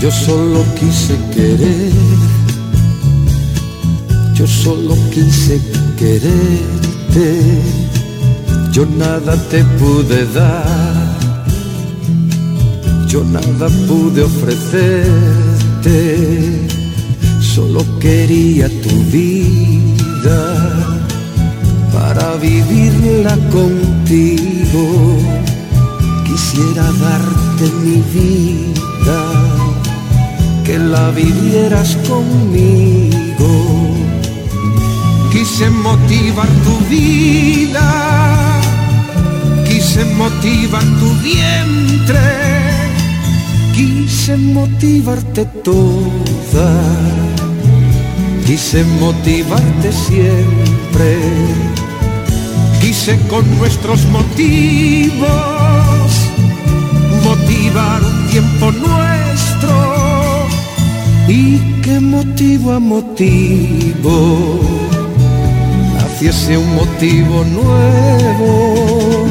Yo solo quise querer, yo solo quise quererte, yo nada te pude dar, yo nada pude ofrecerte, solo quería tu vida para vivirla contigo, quisiera darte mi vida, que la vivieras conmigo. Quise motivar tu vida, quise motivar tu vientre, quise motivarte toda, quise motivarte siempre, quise con nuestros motivos motivar un tiempo nuestro. Y que motivo a motivo naciese un motivo nuevo.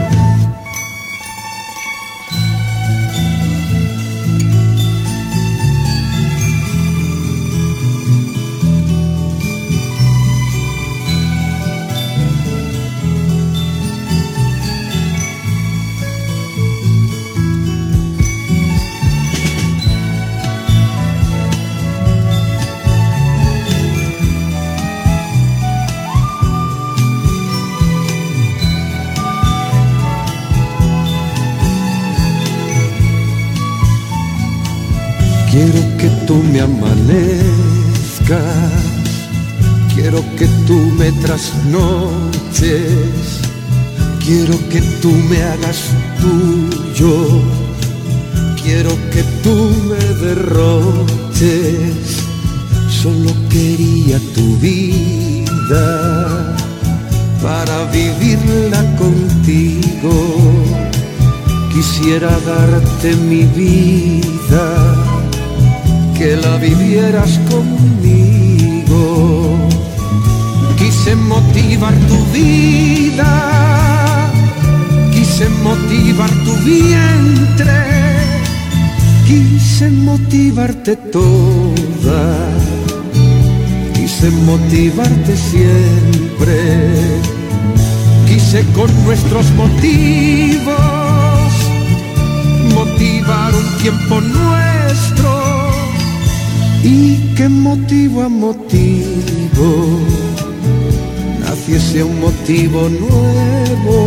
Quiero que tú me amanezcas, quiero que tú me trasnoches, quiero que tú me hagas tuyo, quiero que tú me derroches. Solo quería tu vida para vivirla contigo, quisiera darte mi vida, que la vivieras conmigo. Quise motivar tu vida, quise motivar tu vientre, quise motivarte toda, quise motivarte siempre, quise con nuestros motivos motivar un tiempo nuestro. Y que motivo a motivo naciese un motivo nuevo.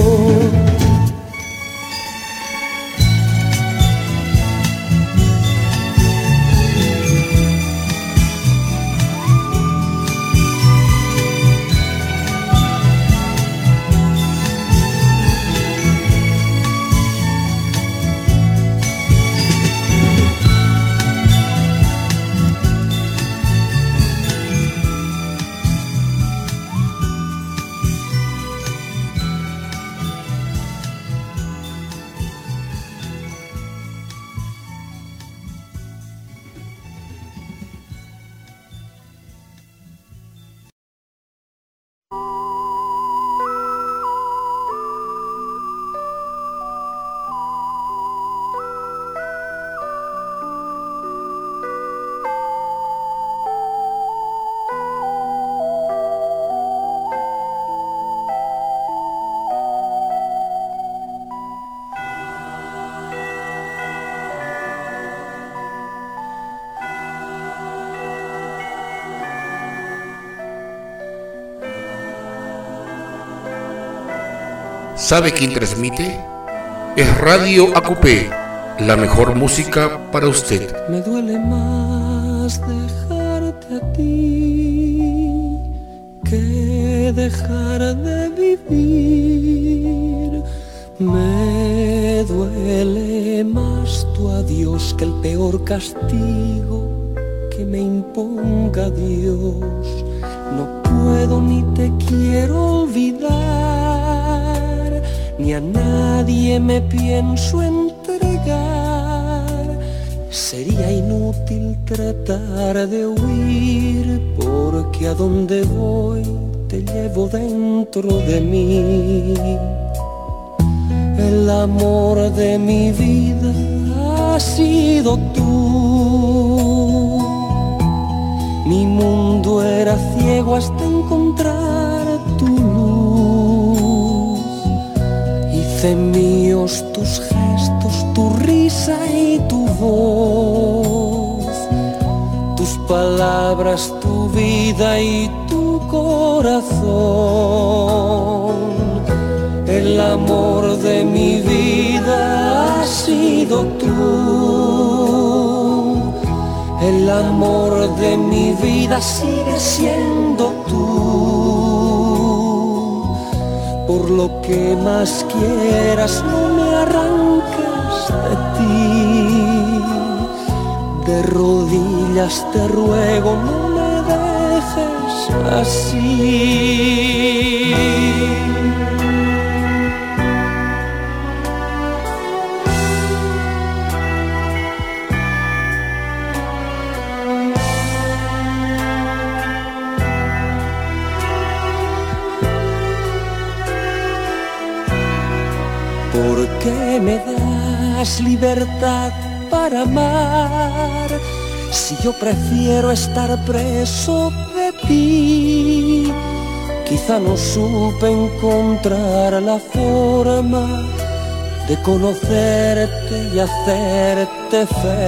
¿Sabe quién transmite? Es Radio Acupé, la mejor música para usted. Me duele más dejarte a ti que dejar de vivir. Me duele más tu adiós que el peor castigo que me imponga Dios. No puedo ni te quiero olvidar, ni a nadie me pienso entregar. Sería inútil tratar de huir, porque a donde voy te llevo dentro de mí. El amor de mi vida has sido tú, era ciego hasta encontrar tu luz. Hice míos tus gestos, tu risa y tu voz, tus palabras, tu vida y tu corazón. El amor de mi vida has sido tú. El amor de mi vida sigue siendo tú. Por lo que más quieras, no me arranques de ti. De rodillas te ruego, no me dejes así. ¿Por qué me das libertad para amar si yo prefiero estar preso de ti? Quizá no supe encontrar la forma de conocerte y hacerte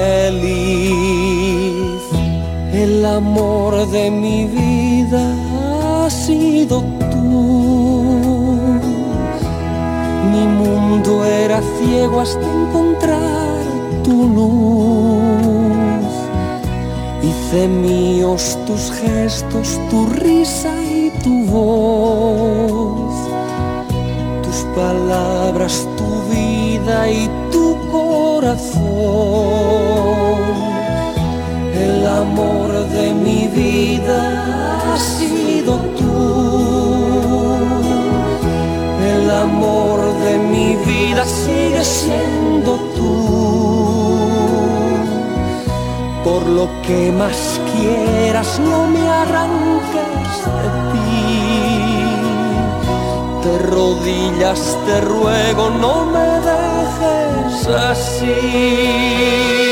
feliz. El amor de mi vida ha sido tú. Mi mundo era ciego hasta encontrar tu luz. Hice míos tus gestos, tu risa y tu voz, tus palabras, tu vida y tu corazón. El amor de mi vida ha sido tú. El amor de mi vida sigue siendo tú. Por lo que más quieras, no me arranques de ti. De rodillas te ruego, no me dejes así.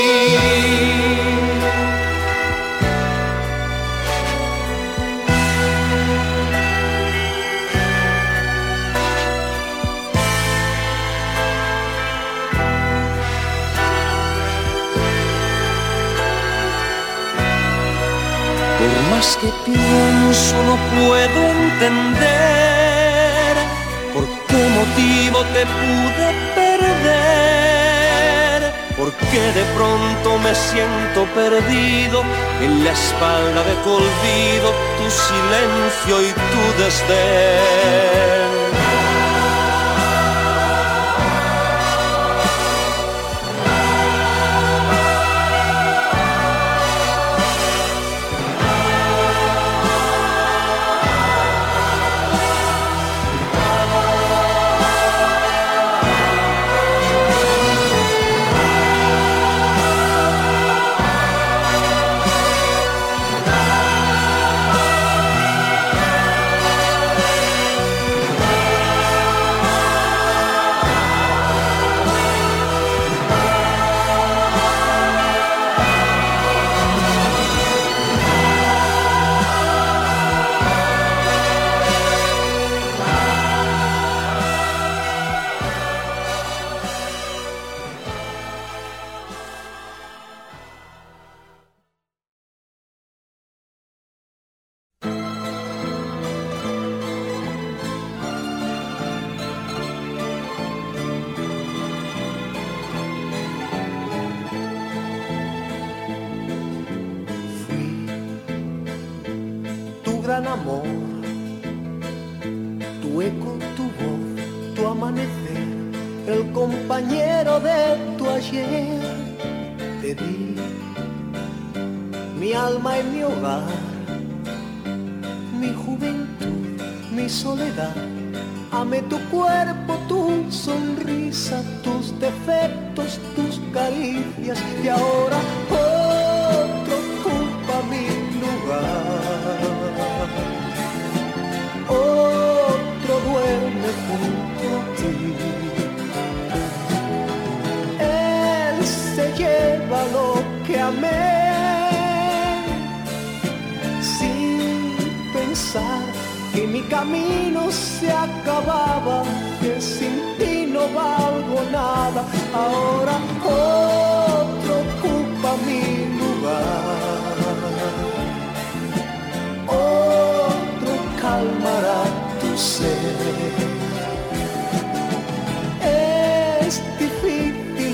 Más que pienso no puedo entender por qué motivo te pude perder, por qué de pronto me siento perdido en la espalda de tu olvido, tu silencio y tu desdén. Amor, tu eco, tu voz, tu amanecer, el compañero de tu ayer. Te di mi alma y mi hogar, mi juventud, mi soledad. Amé tu cuerpo, tu sonrisa, tus defectos, tus caricias, y ahora otro ocupa mi lugar. Otro duerme junto a ti. Él se lleva lo que amé, sin camino se acababa, que sin ti no valgo nada. Ahora otro ocupa mi lugar, otro calmará tu sed. Es difícil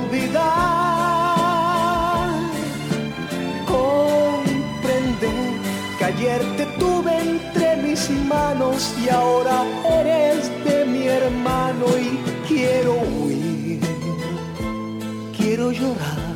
olvidar, comprender que ayer te tuve entre mis manos y ahora eres de mi hermano. Y quiero huir, quiero llorar,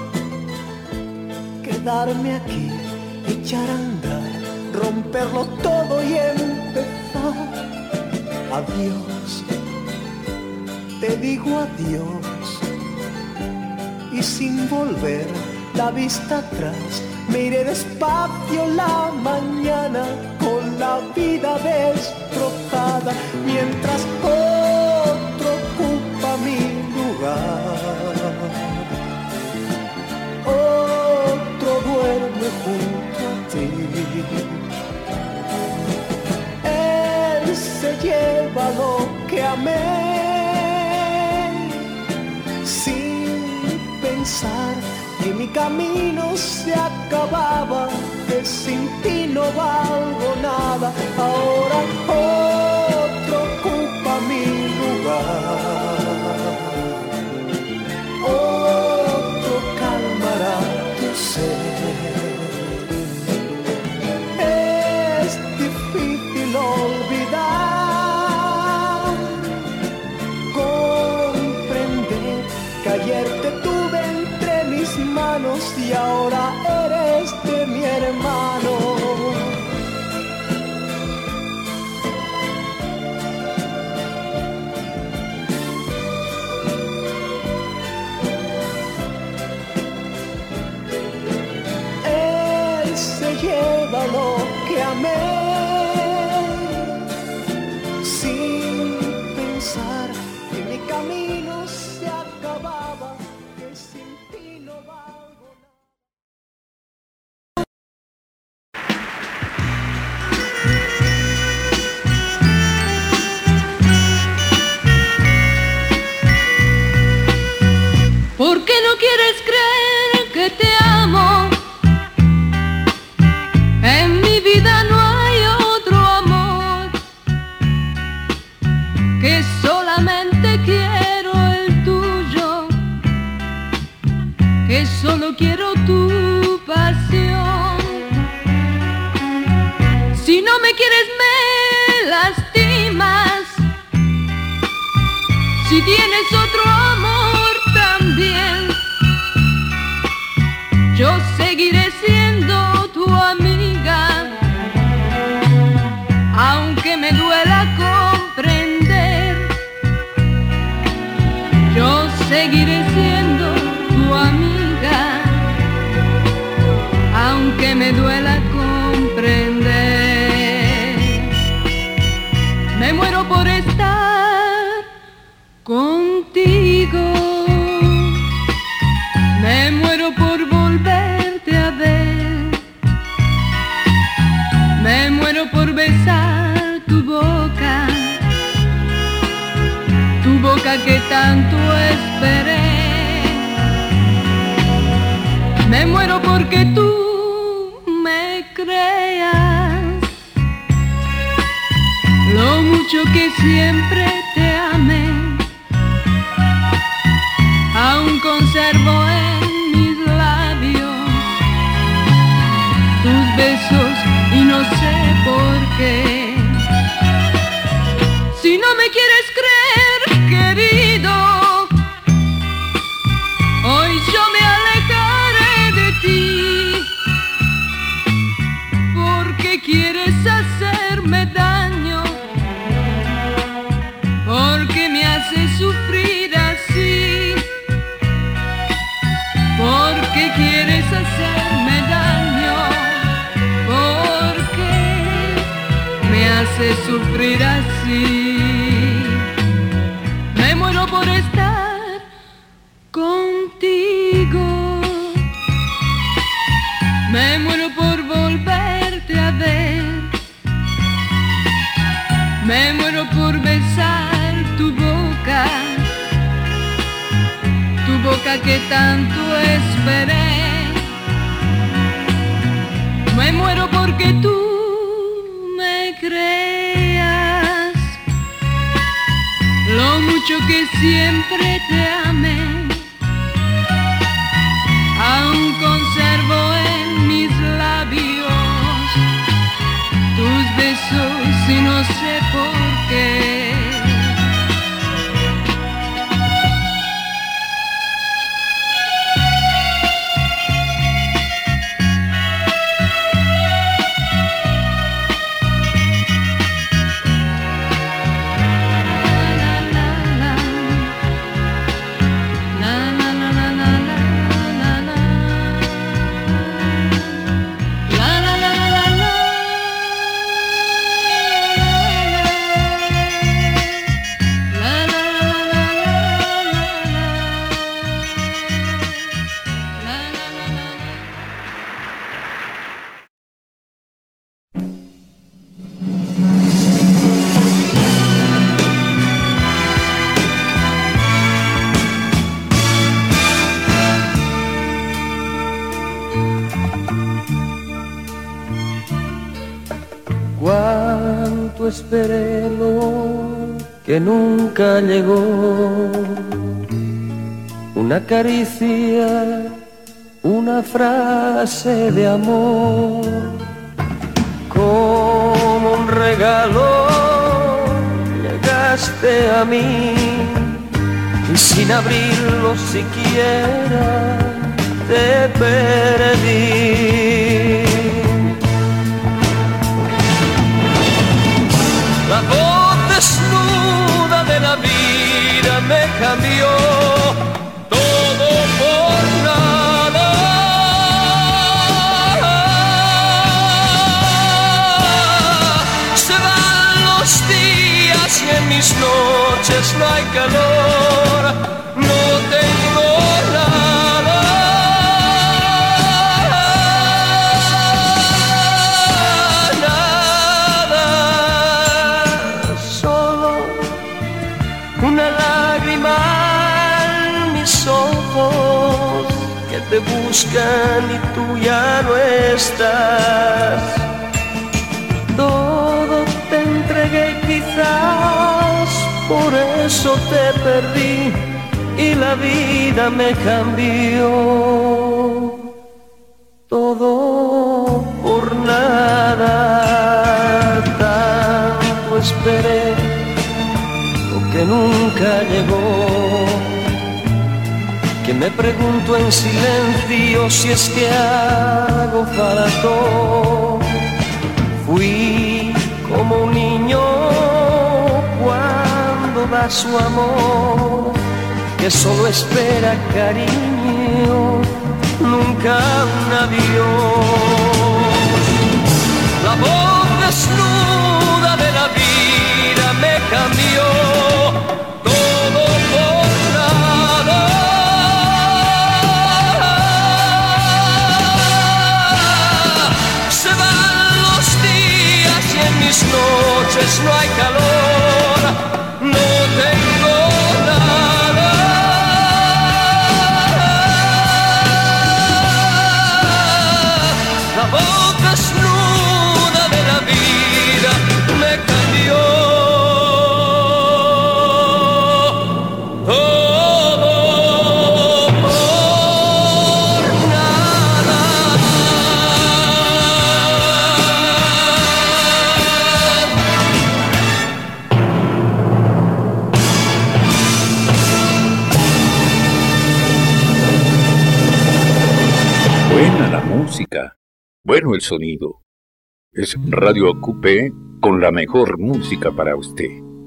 quedarme aquí, echar a andar, romperlo todo y empezar. Adiós, te digo adiós, y sin volver la vista atrás, miré despacio la mañana con la vida destrozada, mientras otro ocupa mi lugar, otro duerme junto a ti. Él se lleva lo que amé, sin pensar que mi camino se acababa, que sin ti no valgo nada. Ahora otro ocupa mi lugar, otro calmará tu sed. Es difícil olvidar, comprender que ayer te tuve entre mis manos y ahora eres de mi hermano. Él se lleva lo que amé, sin pensar que mi camino se acababa, que sin ti no valgo nada. ¿Por qué no quieres creer que te amo? En mi vida no hay otro amor, que solamente quiero el tuyo, que solo quiero tu pasión. Si no me quieres me lastimas, si tienes otro amor también, yo seguiré siendo tu amiga, aunque me duela comprender. Yo seguiré siendo tu amiga, aunque me duela comprender. Me muero por estar contigo, me muero por volverte a ver, me muero por besar tu boca que tanto esperé. Me muero porque tú me creas lo mucho que siempre te amé. Aún conservo en mis labios tus besos y no sé por qué. Si no me quieres creer, querido, hoy yo me alejaré de ti, porque quieres hacerme daño, porque me haces sufrir así, porque quieres hacerme daño, porque me haces sufrir así. Me muero por estar contigo, me muero por volverte a ver, Me muero por besar tu boca que tanto esperé. Me muero porque tú me creas lo mucho que siempre te amé. Aún conservo en mis labios tus besos y no sé por qué. Cuánto esperé lo que nunca llegó, una caricia, una frase de amor, como un regalo llegaste a mí y sin abrirlo siquiera te perdí. La voz desnuda de la vida me cambió, todo por nada. Se van los días y en mis noches no hay calor, no tengo nada. Te buscan y tú ya no estás. Todo te entregué y quizás por eso te perdí y la vida me cambió. Todo por nada, tanto esperé lo que nunca llegó, que me pregunto en silencio si es que hago falto. Fui como un niño cuando da su amor, que solo espera cariño, nunca un adiós. La voz desnuda de la vida me cambió, todo por nada. Mis noches no hay calor, no tengo nada. La voz desnuda de la vida me cambió. Música, bueno el sonido. Es Radio AQP con la mejor música para usted.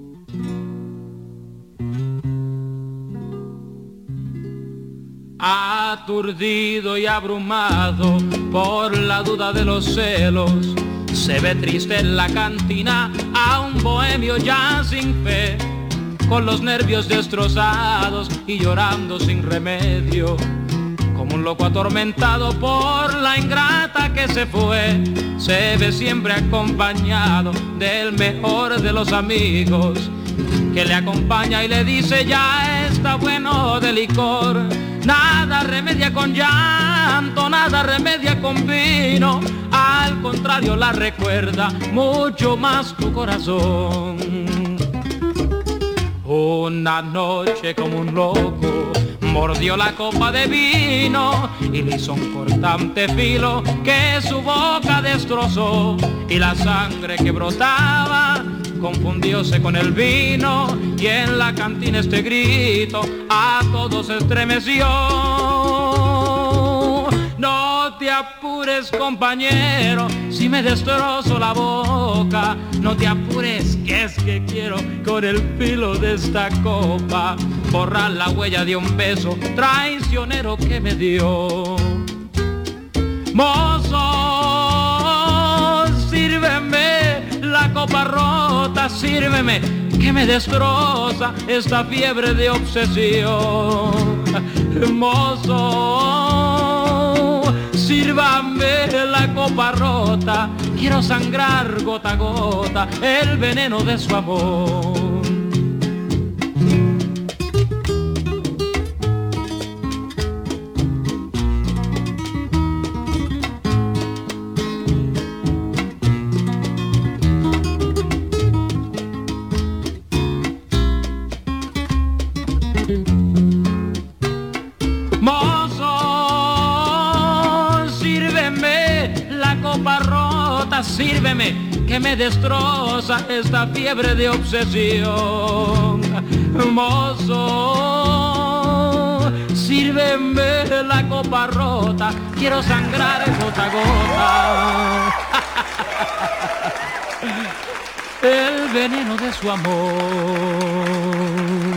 Aturdido y abrumado por la duda de los celos, se ve triste en la cantina a un bohemio ya sin fe, con los nervios destrozados y llorando sin remedio. como un loco atormentado por la ingrata que se fue. Se ve siempre acompañado del mejor de los amigos, que le acompaña y le dice ya está bueno de licor. Nada remedia con llanto, nada remedia con vino, al contrario la recuerda mucho más tu corazón. Una noche como un loco mordió la copa de vino y le hizo un cortante filo que su boca destrozó, y la sangre que brotaba confundióse con el vino, y en la cantina este grito a todos estremeció. No te apures, compañero, si me destrozo la boca. No te apures, que es que quiero con el filo de esta copa borrar la huella de un beso traicionero que me dio. Mozo, sírveme la copa rota, sírveme, que me destroza esta fiebre de obsesión. Mozo, sírvame la copa rota, quiero sangrar gota a gota el veneno de su amor. Sírveme, que me destroza esta fiebre de obsesión. Mozo, sírveme la copa rota, quiero sangrar gota a gota el veneno de su amor.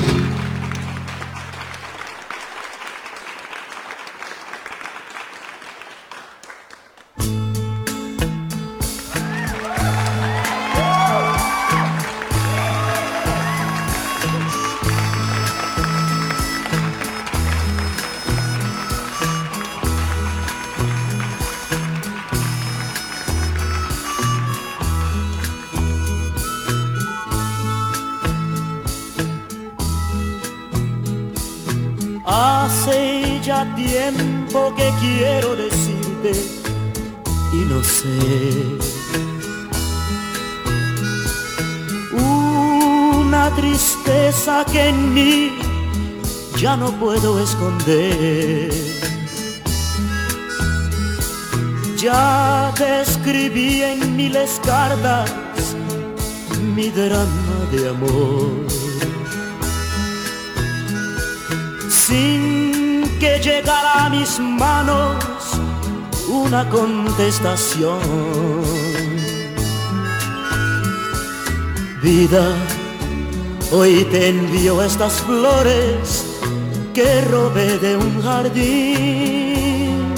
Hace ya tiempo que quiero decirte y no sé. Una tristeza que en mí ya no puedo esconder. Ya te escribí en miles cartas mi drama de amor, sin que llegara a mis manos una contestación. Vida, hoy te envío estas flores que robé de un jardín,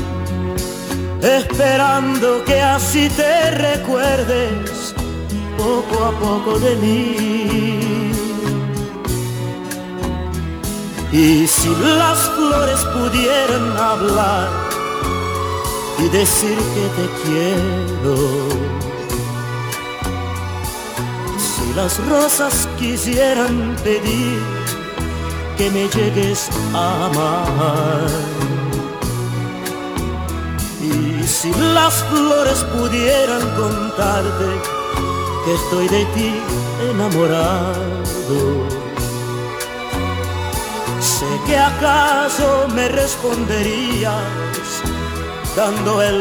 esperando que así te recuerdes poco a poco de mí. Y si las flores pudieran hablar y decir que te quiero, si las rosas quisieran pedir que me llegues a amar, y si las flores pudieran contarte que estoy de ti enamorado, sé que acaso me responderías dando el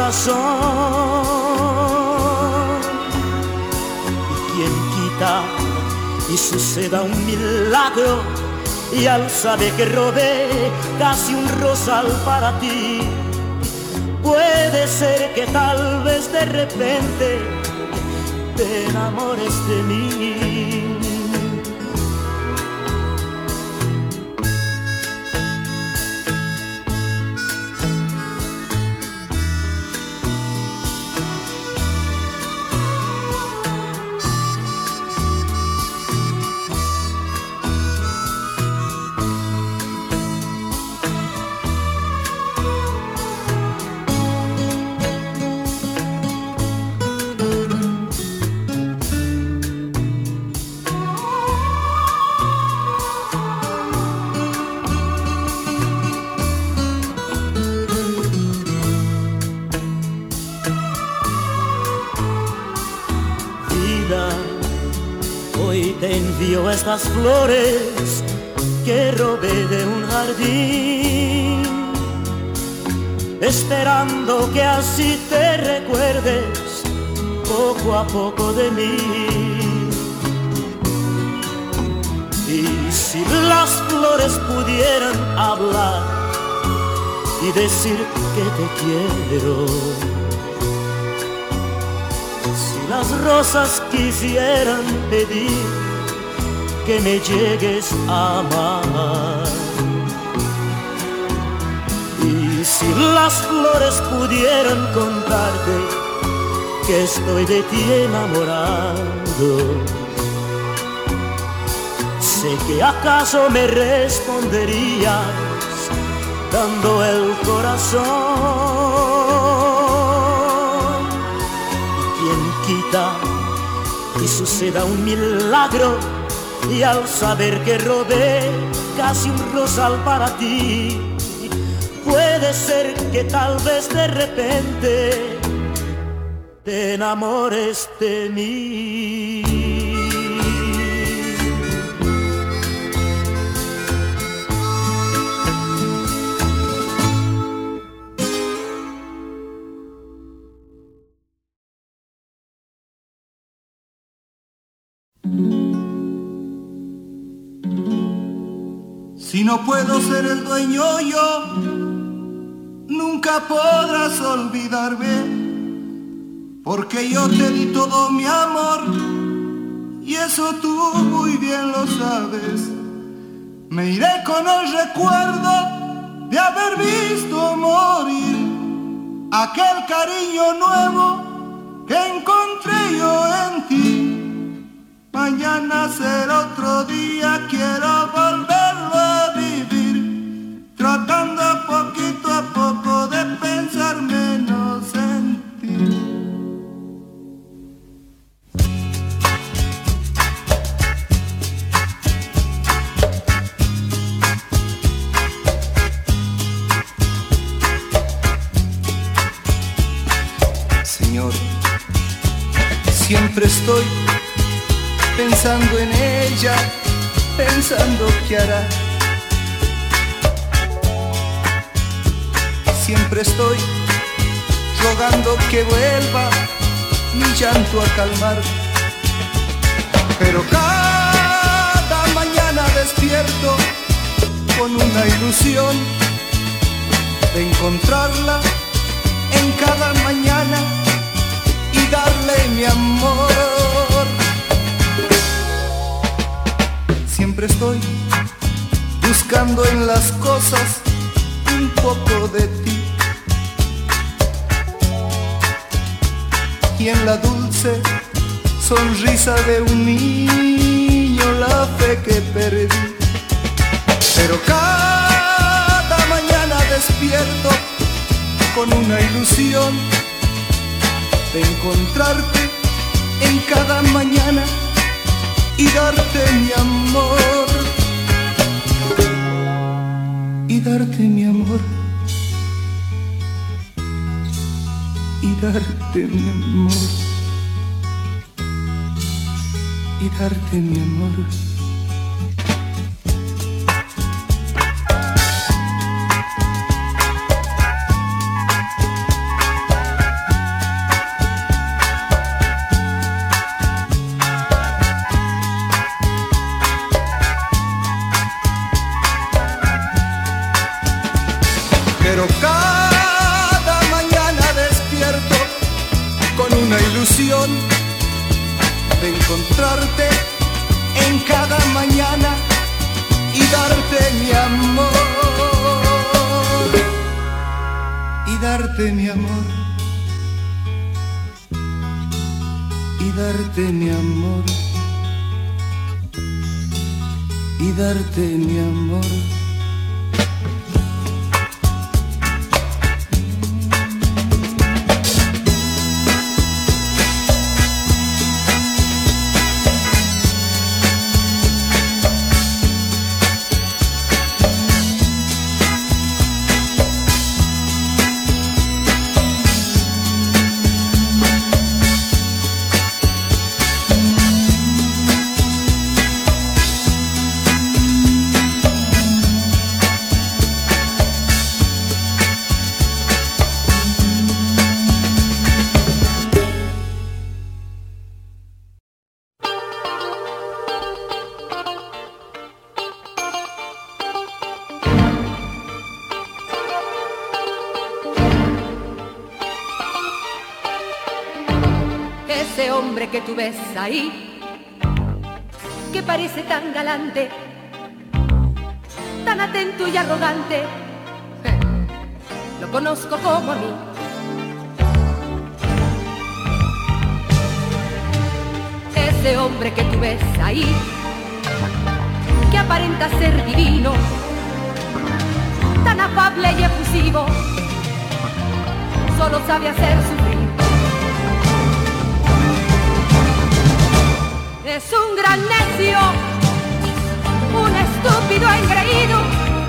corazón. Y quien quita y suceda un milagro, y al saber que robé casi un rosal para ti, puede ser que tal vez de repente te enamores de mí. hoy te envío estas flores que robé de un jardín, esperando que así te recuerdes poco a poco de mí. Y si las flores pudieran hablar y decir que te quiero, si las rosas quisieran pedir que me llegues a amar, y si las flores pudieran contarte que estoy de ti enamorado, sé que acaso me responderías dando el corazón. ¿Quién quita y suceda un milagro y al saber que robé casi un rosal para ti, puede ser que tal vez de repente te enamores de mí? Si no puedo ser el dueño yo, nunca podrás olvidarme, porque yo te di todo mi amor, y eso tú muy bien lo sabes. Me iré con el recuerdo de haber visto morir aquel cariño nuevo que encontré yo en ti. Mañana será otro día, quiero volverlo a vivir, tratando poquito a poco de pensar menos en ti. Señor, siempre estoy pensando en ella, pensando qué hará. Siempre estoy rogando que vuelva mi llanto a calmar. Pero cada mañana despierto con una ilusión de encontrarla en cada mañana y darle mi amor. Siempre estoy buscando en las cosas un poco de ti, y en la dulce sonrisa de un niño la fe que perdí. Pero cada mañana despierto con una ilusión de encontrarte en cada mañana y darte mi amor, y darte mi amor, y darte mi amor, y darte mi amor. Pero cada mañana despierto con una ilusión de encontrarte en cada mañana y darte mi amor, y darte mi amor, y darte mi amor, y darte mi amor. hombre que tú ves ahí, que parece tan galante, tan atento y arrogante, lo conozco como a mí. Ese hombre que tú ves ahí, que aparenta ser divino, tan afable y efusivo, solo sabe hacer sufrir. Es un gran necio, un estúpido engreído,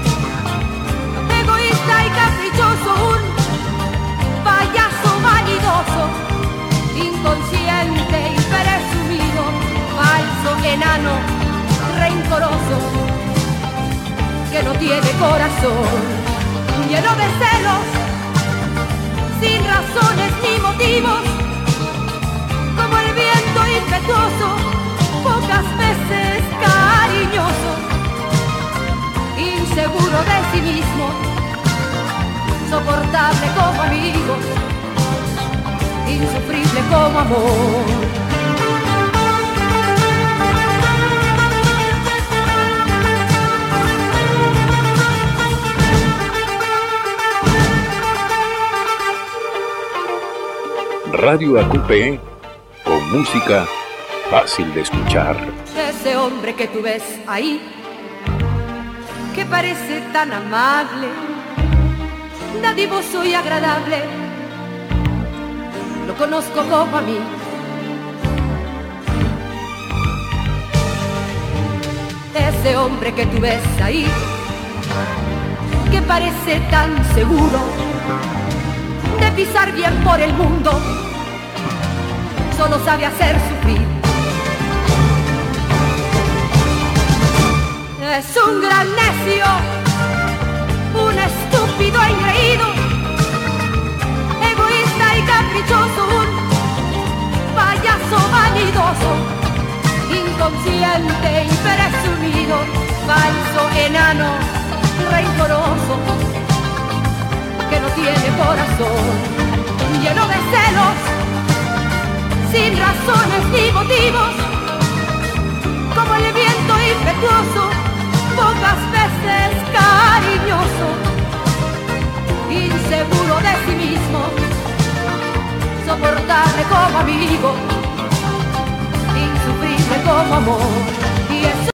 egoísta y caprichoso, un payaso vanidoso, inconsciente y presumido, falso, enano, rencoroso, que no tiene corazón, lleno de celos, sin razones ni motivos, como el viento impetuoso, pocas veces cariñoso, inseguro de sí mismo, soportable como amigo, insufrible como amor. Radio AQP, con música fácil de escuchar. Ese hombre que tú ves ahí, que parece tan amable, dadivoso y agradable, lo conozco como a mí. Ese hombre que tú ves ahí, que parece tan seguro de pisar bien por el mundo, solo sabe hacer sufrir. Es un gran necio, un estúpido engreído, egoísta y caprichoso, un payaso vanidoso, inconsciente y presumido, falso, enano, rencoroso, que no tiene corazón, lleno de celos, sin razones ni motivos, como el viento impetuoso, pocas veces cariñoso, inseguro de sí mismo, soportable como amigo, insufrible como amor. Y eso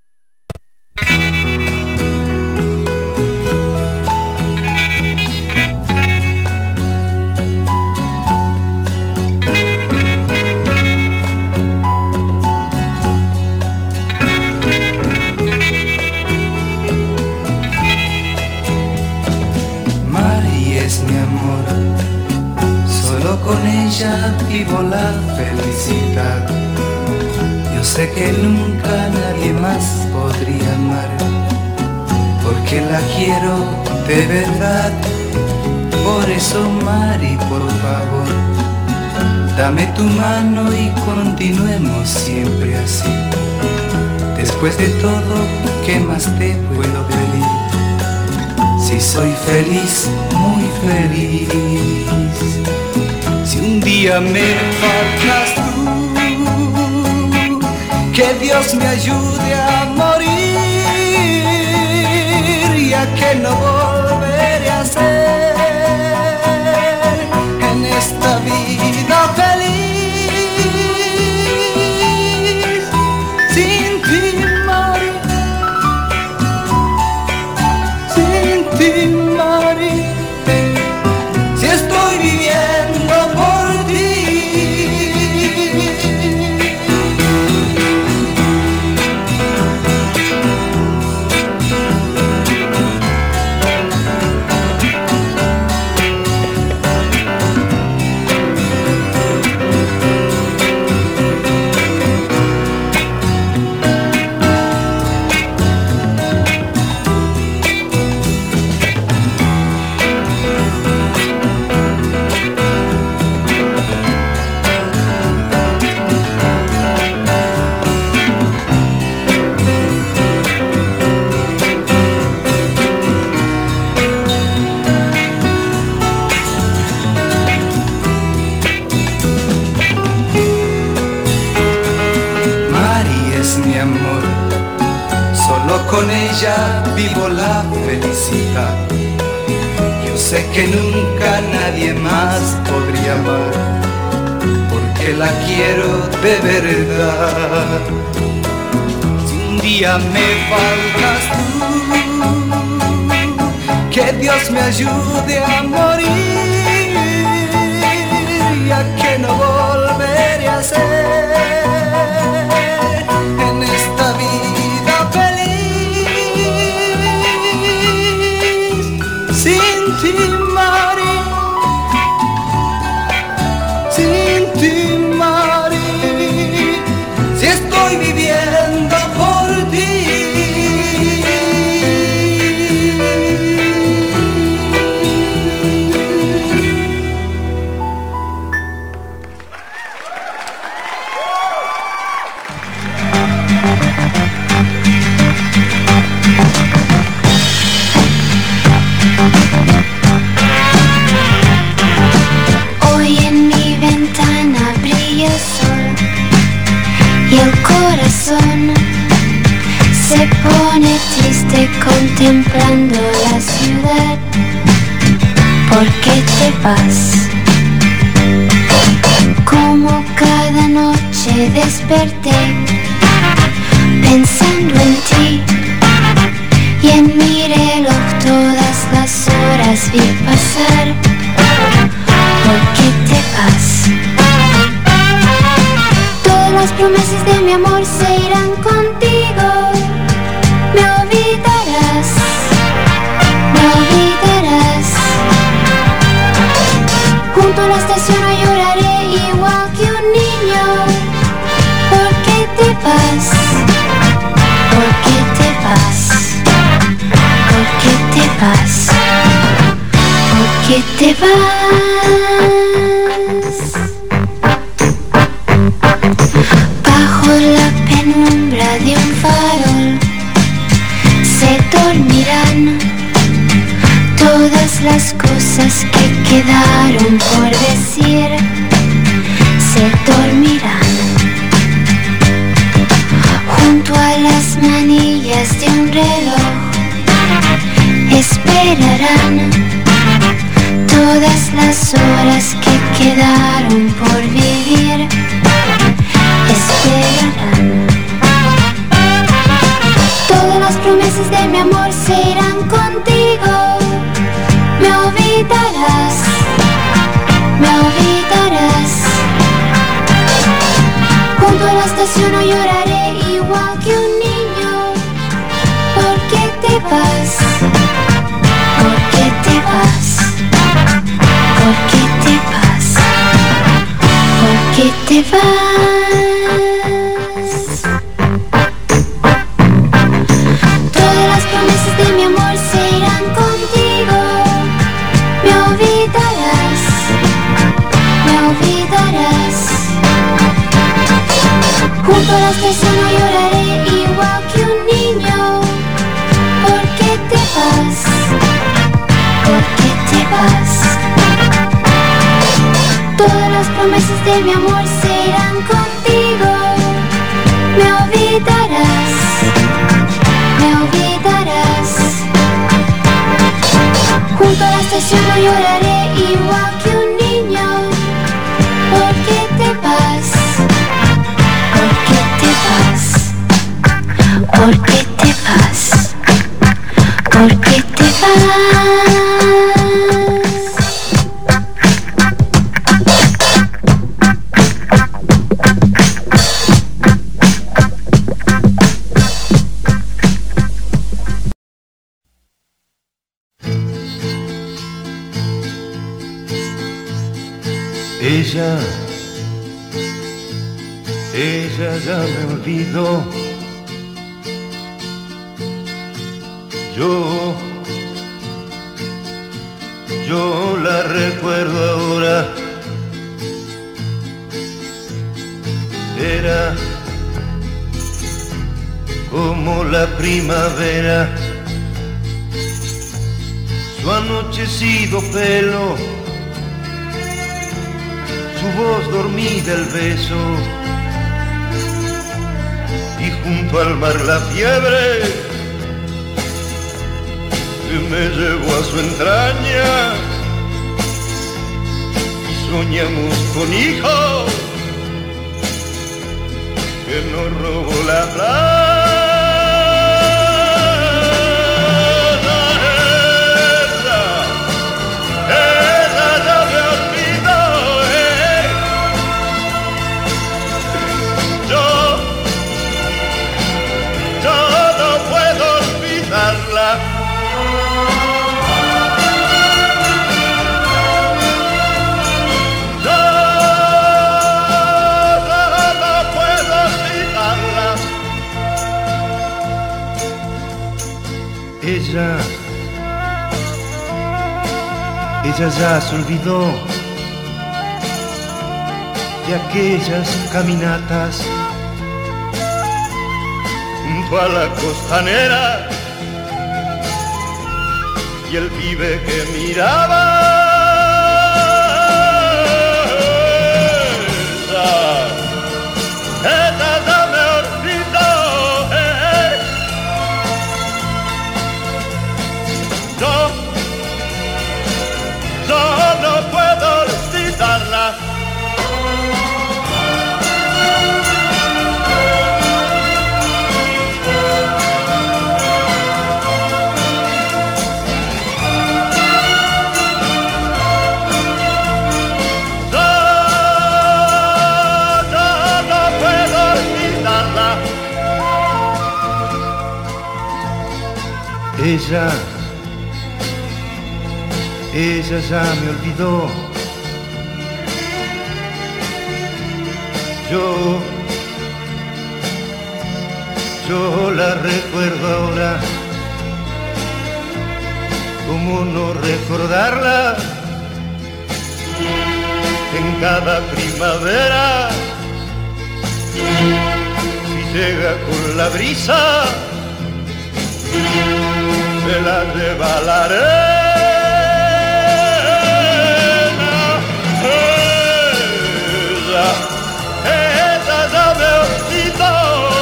con ella vivo la felicidad. Yo sé que nunca nadie más podría amar, porque la quiero de verdad. Por eso, Mari, por favor, dame tu mano y continuemos siempre así. Después de todo, ¿qué más te puedo pedir? Si soy feliz, muy feliz. Si un día me faltas tú, que Dios me ayude a morir, ya que no volveré a ser en esta vida feliz. Sin ti, Mari, sin ti, Mari, si estoy viviendo por ti. es mi amor, solo con ella vivo la felicidad. Yo sé que nunca nadie más podría amar, porque la quiero de verdad. Si un día me faltas tú, que Dios me ayude a morir, ya que no volveré a ser en esta vida feliz. Sin ti, Mari, sin ti, Mari, si estoy viviendo por ti. Hoy en mi ventana brilla el sol y el corazón se pone triste contemplando la ciudad. ¿Por qué te vas? Como cada noche desperté pensando en ti, y en mi reloj todas las horas vi pasar. ¿Por qué te vas? Todas las promesas de mi amor se irán contigo. Me olvidarás, me olvidarás. Junto a la estación lloraré igual que un niño. ¿Por qué te vas? ¿Por qué te vas? ¿Por qué te vas? ¿Por qué te vas? Bajo la penumbra de un farol se dormirán todas las cosas que quedaron por decir. Se dormirán junto a las manillas de un reloj. Esperarán todas las horas que quedaron por vivir. Esperarán. Todas las promesas de mi amor se irán contigo. Me olvidarás, me olvidarás. Junto a la estación lloraré igual que un niño. ¿Por qué te vas? ¿Por qué te vas? ¿Por qué te vas? ¿Por qué te vas? Todas las promesas de mi amor se irán contigo. Me olvidarás, me olvidarás. Junto a la estación lloraré igual que un niño. ¿Por qué te vas? ¿Por qué te vas? Todas las promesas de mi amor se irán contigo. Me olvidarás, me olvidarás. Junto a la estación lloraré igual que un niño. ¿Por qué te vas? ¿Por qué te vas? ¿Por qué te vas? ¿Por qué te vas? Ella ya me olvidó. Yo la recuerdo ahora. Era como la primavera, su anochecido pelo, su voz dormida, el beso, y junto al mar la fiebre que me llevó a su entraña y soñamos con hijos que nos robó la plaza. Ella ya se olvidó de aquellas caminatas junto a la costanera y el pibe que miraba. Ella ya me olvidó. Yo no puedo olvidarla. Ella ya me olvidó. Yo la recuerdo ahora. ¿Cómo no recordarla? En cada primavera, si llega con la brisa, se la lleva la arena. Ella ya me olvidó.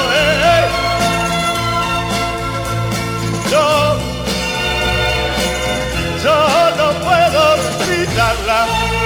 Yo no puedo olvidarla.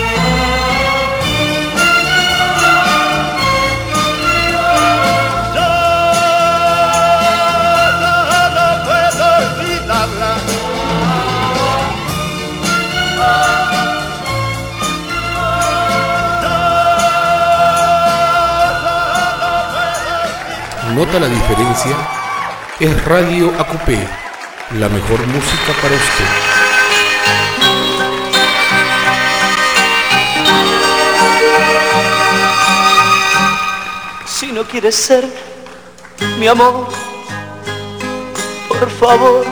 ¿Nota la diferencia? Es Radio ACUPE, la mejor música para usted. Si no quieres ser mi amor, por favor,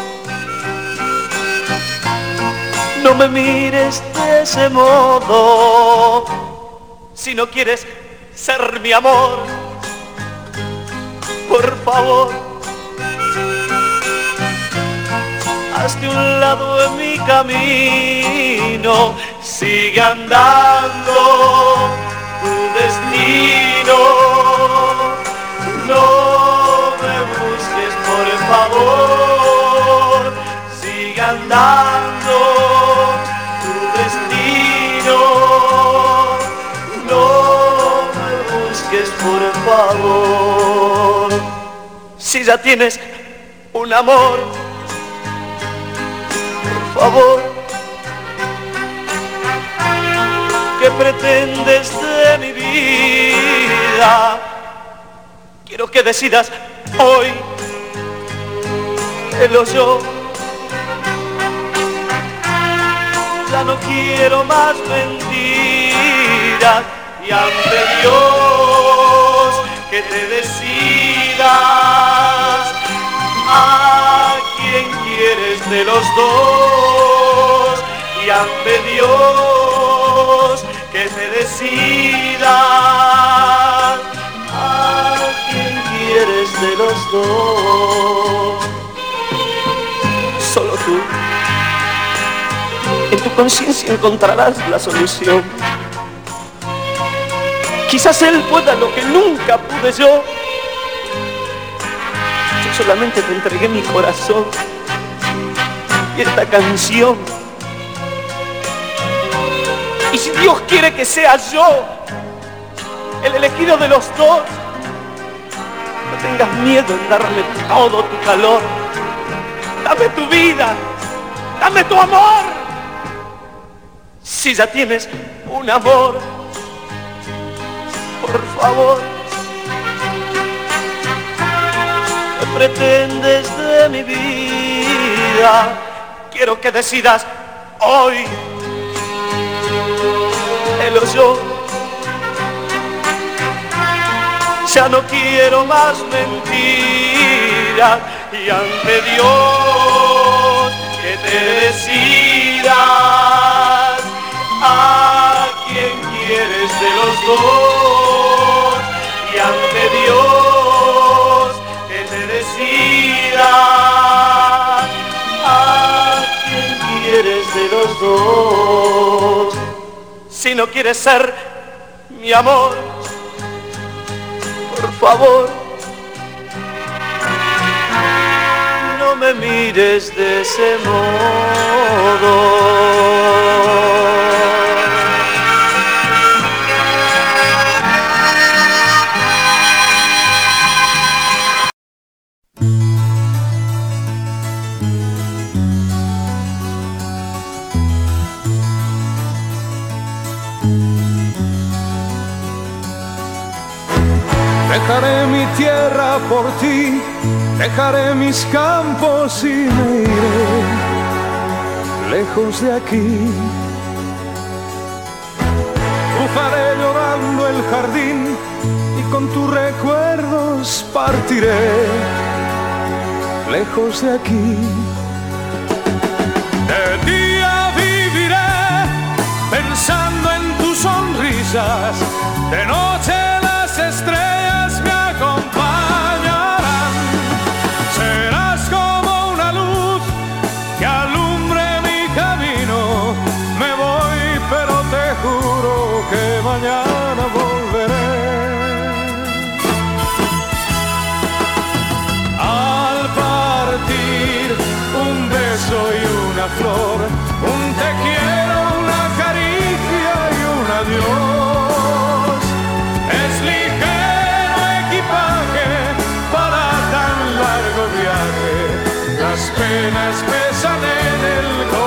no me mires de ese modo. Si no quieres ser mi amor, por favor, hazte un lado en mi camino. Sigue andando tu destino. No me busques, por favor. Sigue andando tu destino. No me busques, por favor. Si ya tienes un amor, por favor, ¿qué pretendes de mi vida? Quiero que decidas hoy,elo yo. Ya no quiero más mentiras y ante Dios que te decidas a quien quieres de los dos y ante Dios que te decidas a quien quieres de los dos. Solo tú en tu conciencia encontrarás la solución. Quizás él pueda lo que nunca pude yo. solamente te entregué mi corazón y esta canción. Y si Dios quiere que sea yo el elegido de los dos, no tengas miedo en darme todo tu calor. Dame tu vida, dame tu amor. Si ya tienes un amor, por favor. ¿Qué pretendes de mi vida? Quiero que decidas hoy, él o yo. Ya no quiero más mentiras y ante Dios que te decidas a quien quieres de los dos, y ante Dios que te decidas a quien quieres de los dos. Si no quieres ser mi amor, por favor, no me mires de ese modo. Dejaré mi tierra por ti, dejaré mis campos y me iré lejos de aquí. Cruzaré llorando el jardín y con tus recuerdos partiré lejos de aquí. De día viviré pensando en tus sonrisas, de noche las estrellas me acompañarán. Serás como una luz que alumbre mi camino. Me voy, pero te juro que mañana volveré. Al partir, un beso y una flor, un te quiero, una caricia y un adiós. Es ligero equipaje para tan largo viaje, las penas pesan en el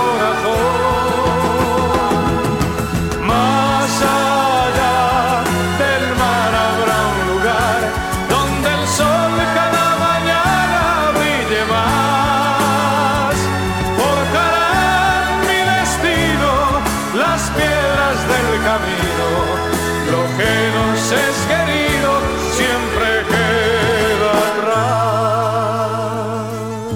corazón. Más allá del mar habrá un lugar donde el sol cada mañana brille más. Forjarán mi destino las piedras del camino. Lo que nos es querido siempre queda atrás.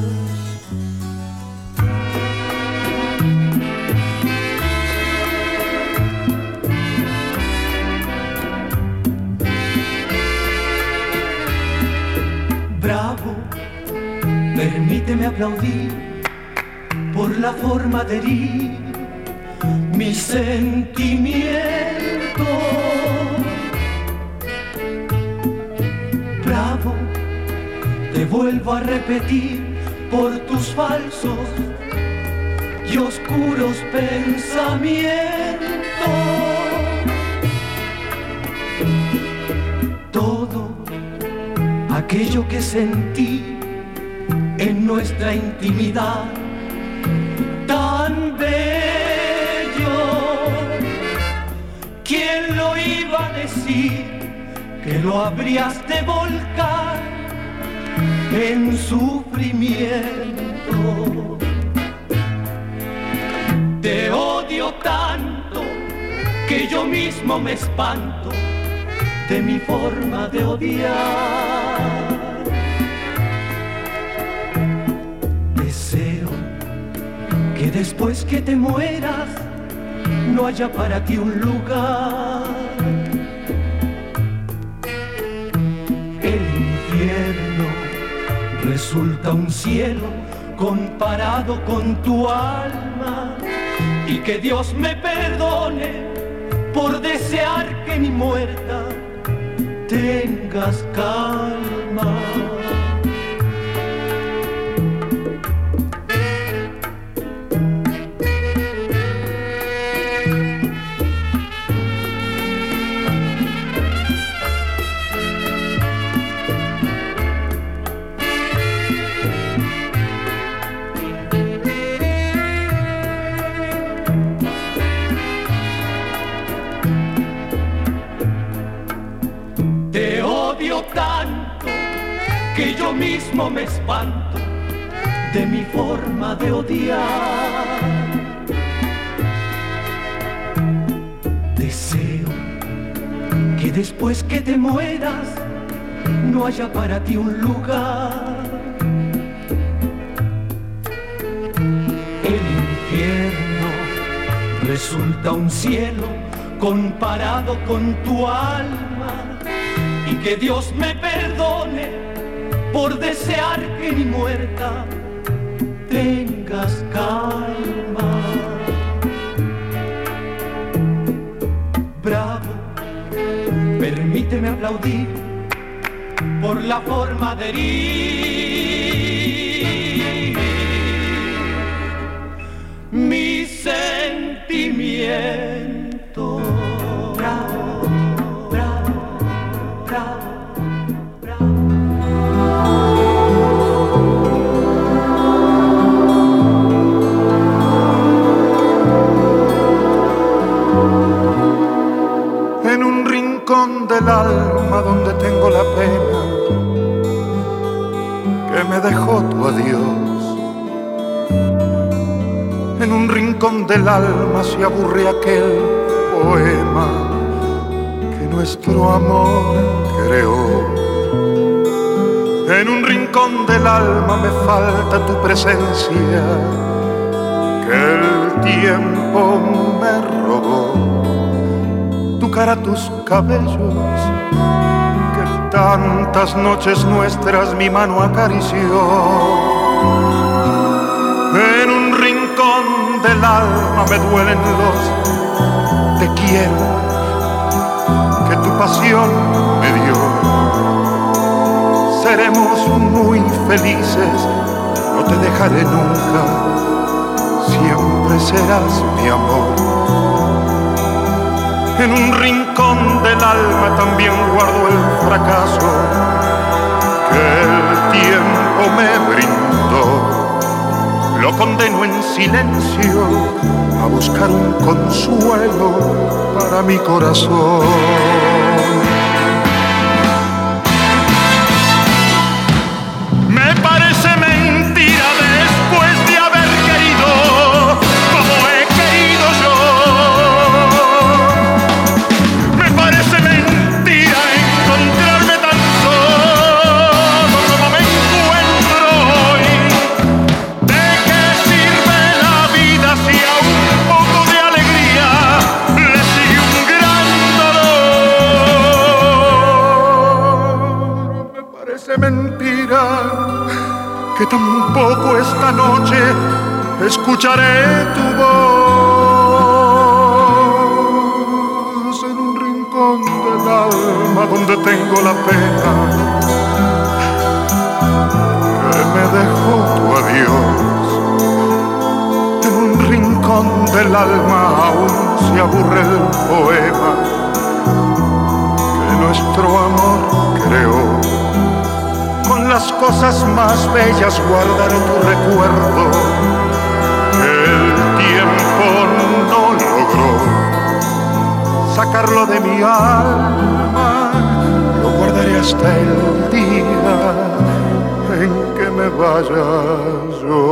Bravo, permíteme aplaudir por la forma de herir mis sentimientos. Bravo, te vuelvo a repetir por tus falsos y oscuros pensamientos. Todo aquello que sentí en nuestra intimidad tan bello, ¿quién lo iba a decir? Que lo habrías de volcar en sufrimiento. Te odio tanto que yo mismo me espanto de mi forma de odiar. Deseo que después que te mueras no haya para ti un lugar. Resulta un cielo comparado con tu alma, y que Dios me perdone por desear que ni muerta tengas calma. que yo mismo me espanto de mi forma de odiar. Deseo que después que te mueras no haya para ti un lugar. El infierno resulta un cielo comparado con tu alma, y que Dios me perdone por desear que ni muerta tengas calma. Bravo, permíteme aplaudir por la forma de herir mi sentimiento. Bravo, bravo, bravo. En un rincón del alma donde tengo la pena que me dejó tu adiós. En un rincón del alma se aburre aquel poema que nuestro amor creó. En un rincón del alma me falta tu presencia que el tiempo me robó. Tu cara, tus cabellos, que tantas noches nuestras mi mano acarició. En un rincón del alma me duelen los te quiero que tu pasión me dio. Seremos muy felices, no te dejaré nunca, siempre serás mi amor. En un rincón del alma también guardo el fracaso que el tiempo me brindó. Lo condeno en silencio a buscar un consuelo para mi corazón. Me parece mentira después de haber querido como he querido yo. Me parece mentira encontrarme tan solo como me encuentro hoy. ¿De qué sirve la vida si a un poco de alegría le sigue un gran dolor? Me parece mentira que tampoco esta noche escucharé tu voz. En un rincón del alma donde tengo la pena que me dejó tu adiós. En un rincón del alma aún se aburre el poema que nuestro amor creó. Con las cosas más bellas guardaré tu recuerdo que el tiempo no logró sacarlo de mi alma. Lo guardaré hasta el día en que me vaya yo.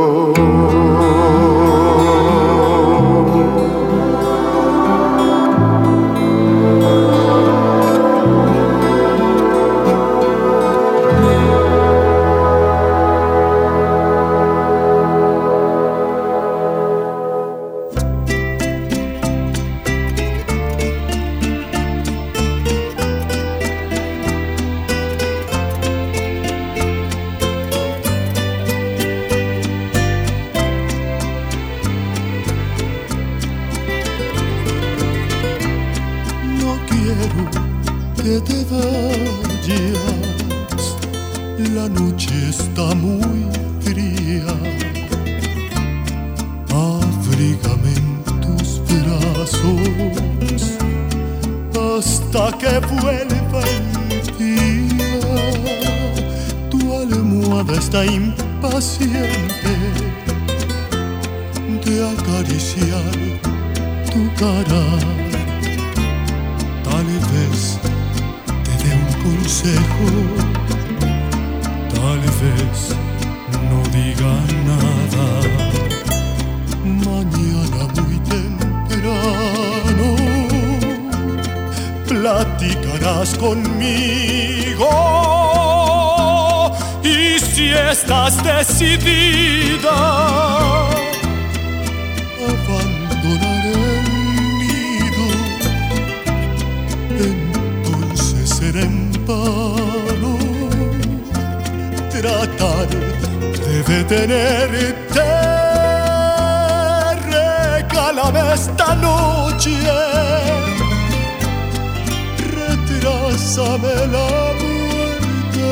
Que te vayas, la noche está muy fría. Abrígame en tus brazos hasta que vuelva el día. Tu almohada está impaciente de acariciar tu cara. Tal vez consejo, veces no diga nada. Mañana muy temprano platicarás conmigo, y si estás decidida a abandonar el nido, entonces será en vano tratar de detenerte. Regálame esta noche, retrásame la muerte.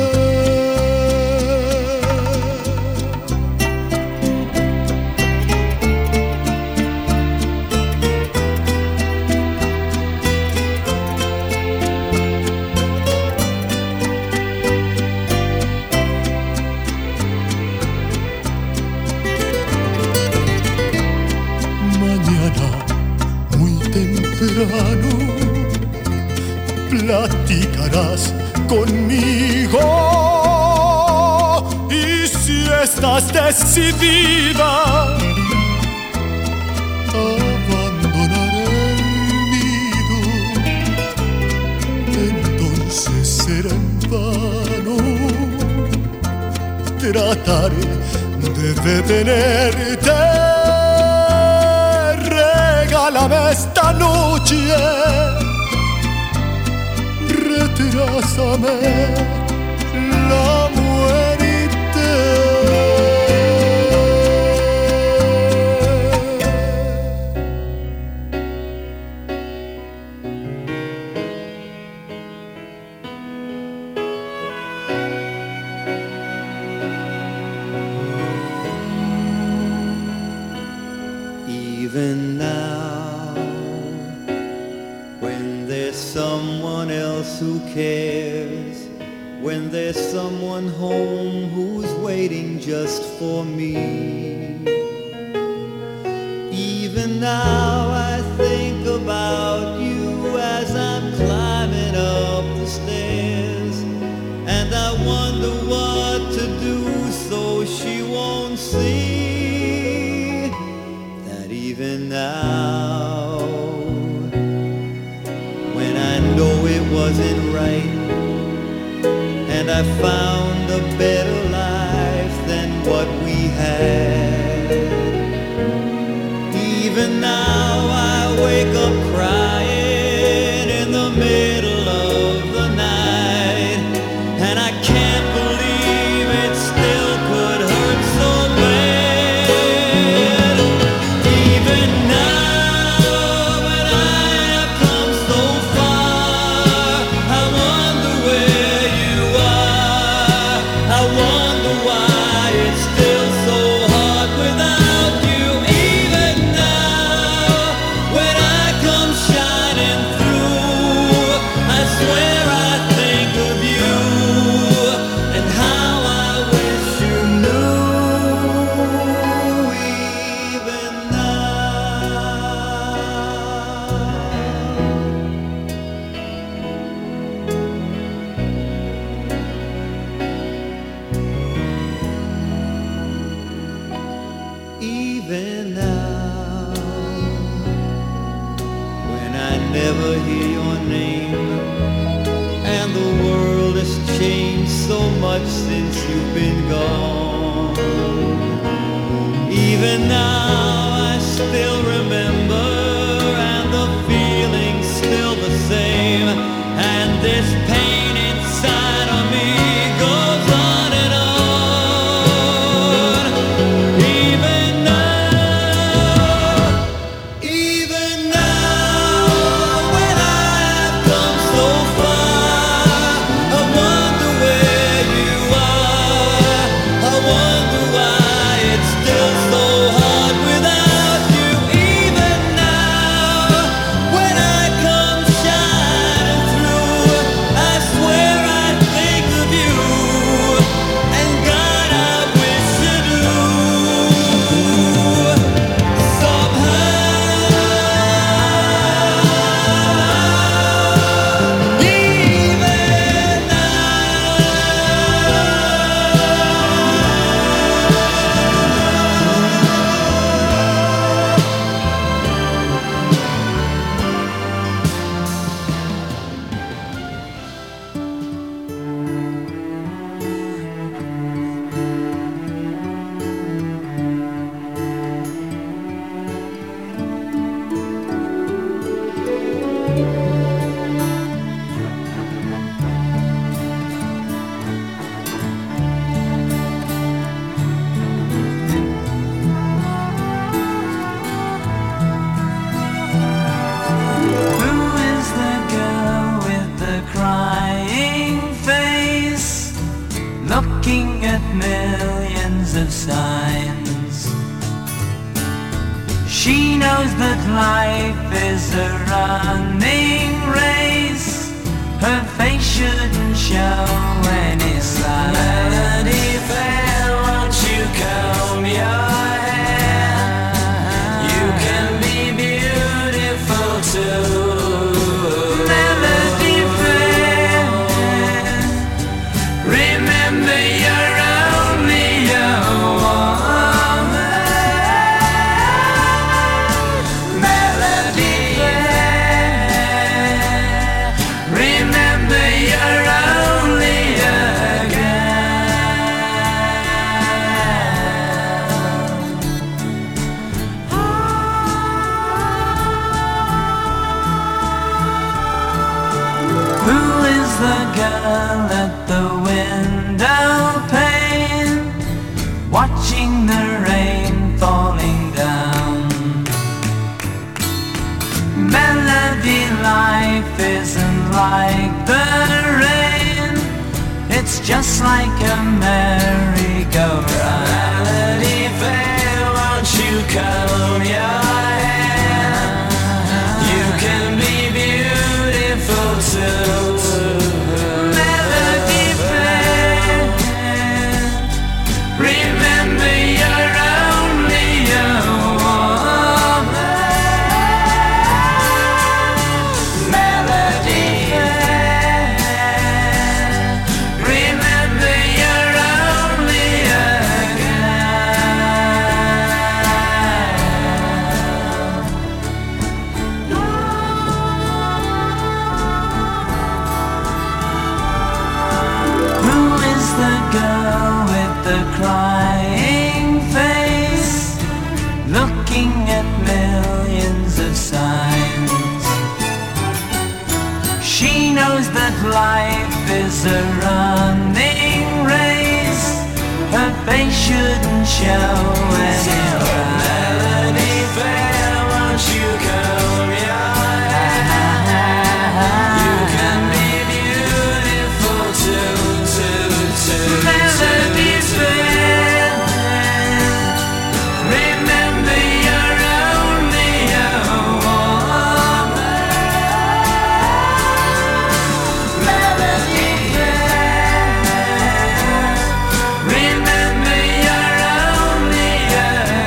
Platicarás conmigo, y si estás decidida a abandonar el nido, entonces será en vano tratar de detenerte. Regálame esta noche, retrásame la muerte. Even now, when there's someone else who cares, when there's someone home who's waiting just for me, even now I think about you as I'm climbing up the stairs, and I wonder what to do so she won't see that even now, when I know it wasn't right, and I found a better life than what we had, even now I wake up crying in the middle of the night, and I can't believe it still could hurt so bad. Even now, when I have come so far, I wonder where you are. I wonder why it's still so hard without you. Even now, when I come shining through, I swear I think of you and how I wish you knew. Even Even now, when I never hear your name, and the world has changed so much since you've been gone, even now I still remember, and the feeling's still the same, and this pain inside of me goes on and on. Even now, when I have come so far, I wonder where you are. I wonder why it's still so hard without you. looking at millions of signs. She knows that life is a running race. Her face shouldn't show any sign. Melody fair, won't you comb your hair? You can be beautiful too. Melody fair, remember you're only a woman. Melody fair, remember you're only a Who is the girl at the window pane, watching the rain falling down? Melody, life isn't like the rain, it's just like a merry-go-round. Melody fair, won't you comb your hair? You can be beautiful too. Melody fair, remember you're only a woman. Melody fair, remember you're only a Who is the girl with the crying face, looking at millions of signs? She knows that life is a running race. Her face shouldn't show any sign. Melody fair, won't you comb your hair? You can be beautiful too. Melody fair, remember you're only a woman. Melody fair, remember you're only a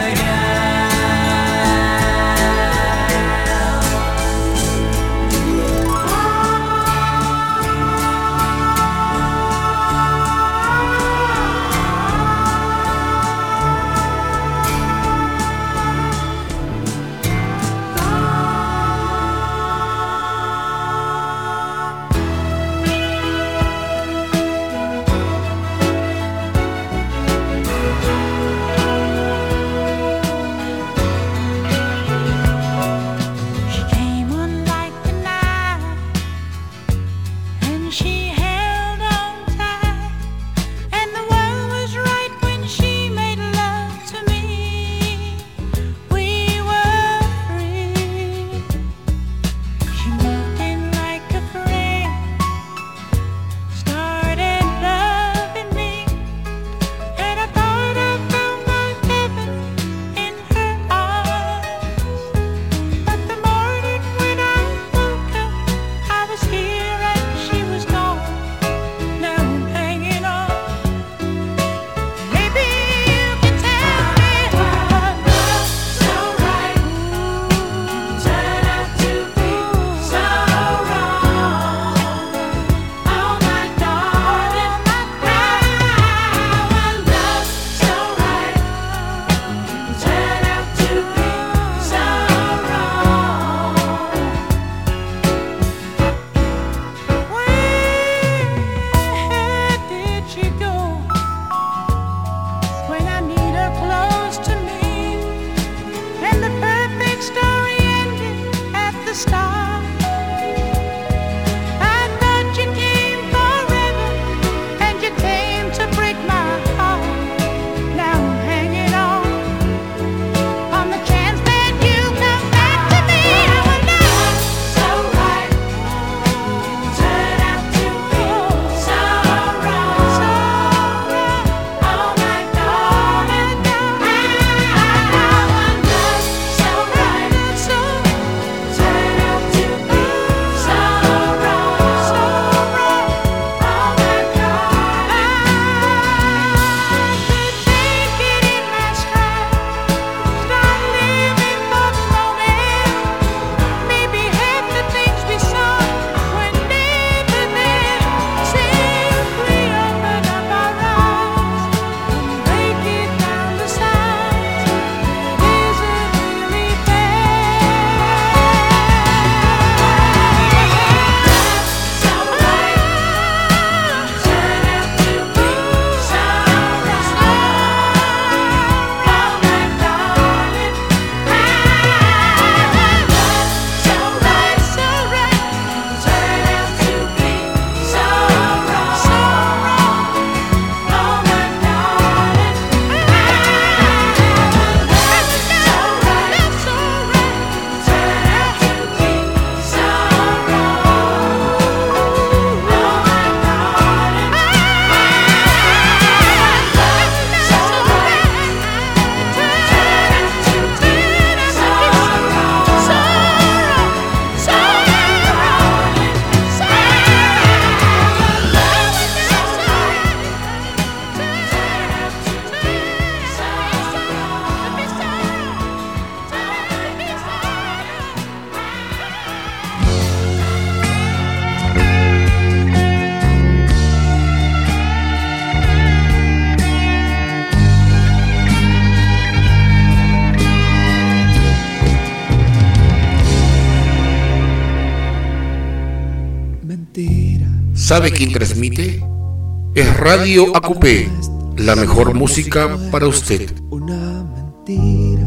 ¿Sabe quién transmite? Es Radio ACUPE, la mejor música para usted. Una mentira,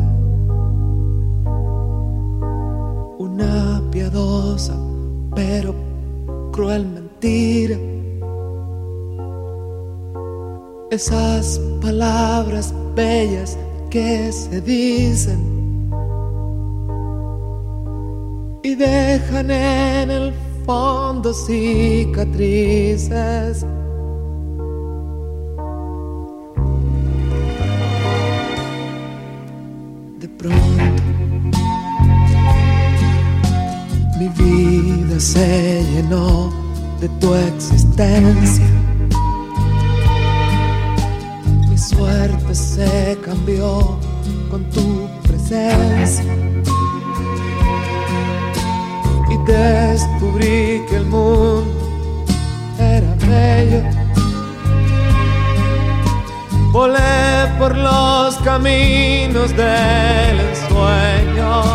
una piadosa pero cruel mentira. Esas palabras bellas que se dicen y dejan en el fondo cicatrices. De pronto mi vida se llenó de tu existencia. Mi suerte se cambió con tu presencia. Y descubrí que el mundo era bello. Volé por los caminos del ensueño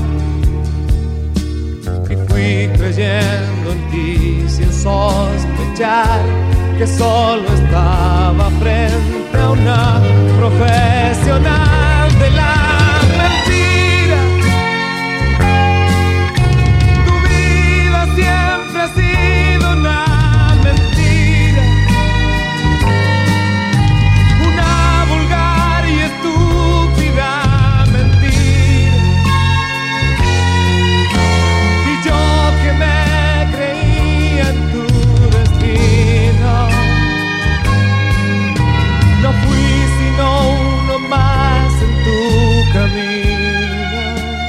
y fui creyendo en ti sin sospechar que solo estaba frente a una profesional de la mentira. Tu vida siempre ha sido una mentira, una vulgar y estúpida mentira. Y yo que me creía en tu destino, no fui sino uno más en tu camino.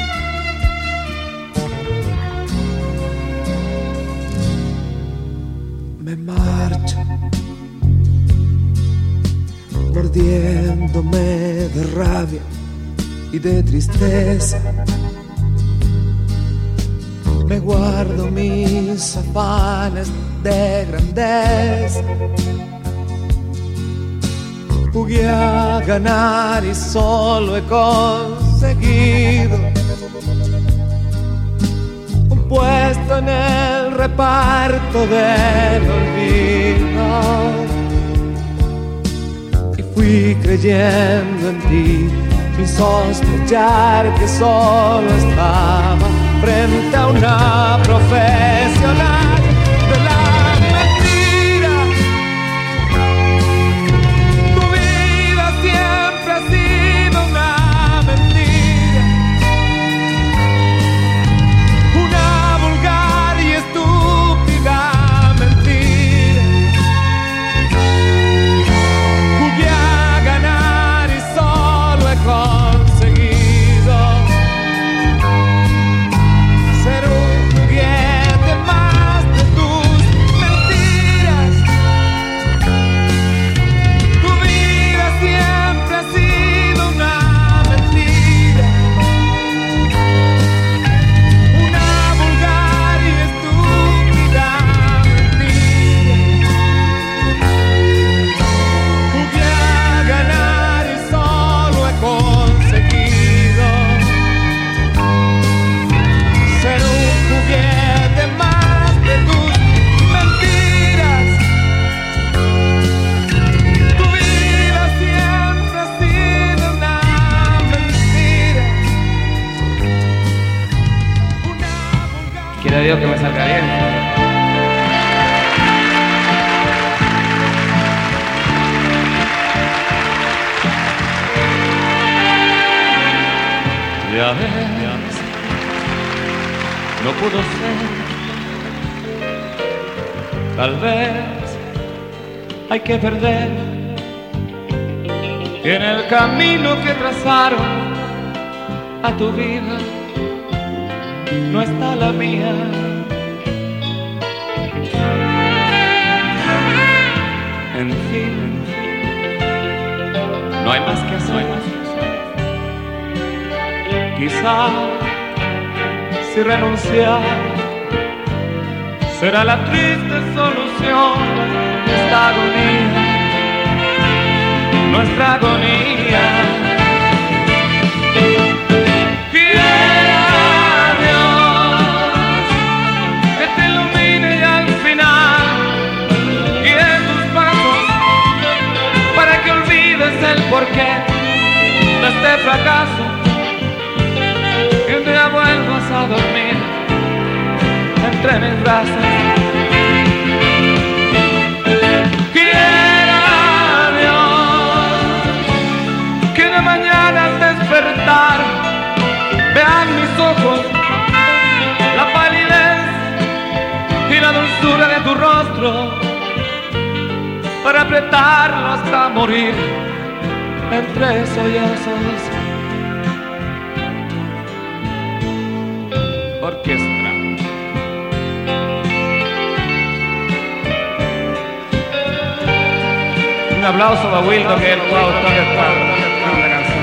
Me marcho, mordiéndome de rabia y de tristeza. Me guardo mis afanes de grandeza. Jugué a ganar y solo he conseguido un puesto en el reparto del olvido. Y fui creyendo en ti sin sospechar que solo estaba frente a una profesional de la mentira. Tu vida siempre ha sido una mentira, una vulgar y estúpida mentira. Jugué a ganar y solo he conseguido ser un juguete más de tus mentiras. Tu vida siempre ha sido una mentira, una vulgar y estúpida mentira. Jugué a ganar y solo he conseguido ser un juguete más de tus mentiras. Tu vida siempre ha sido una mentira, una vulgar. Quiera Dios que me salga bien. Ya ves, no pudo ser. Tal vez hay que perder. Y en el camino que trazaron a tu vida no está la mía. En fin, no hay más que hacer. Quizá si renunciar será la triste solución de esta agonía, nuestra agonía. Quiera Dios que te ilumine y al final brazos. Quiera Dios que de mañana al despertar vean mis ojos la palidez y la dulzura de tu rostro para apretarlo hasta morir entre sollozos. Orquestra. Un aplauso para Wildo, que es el autor de esta canción.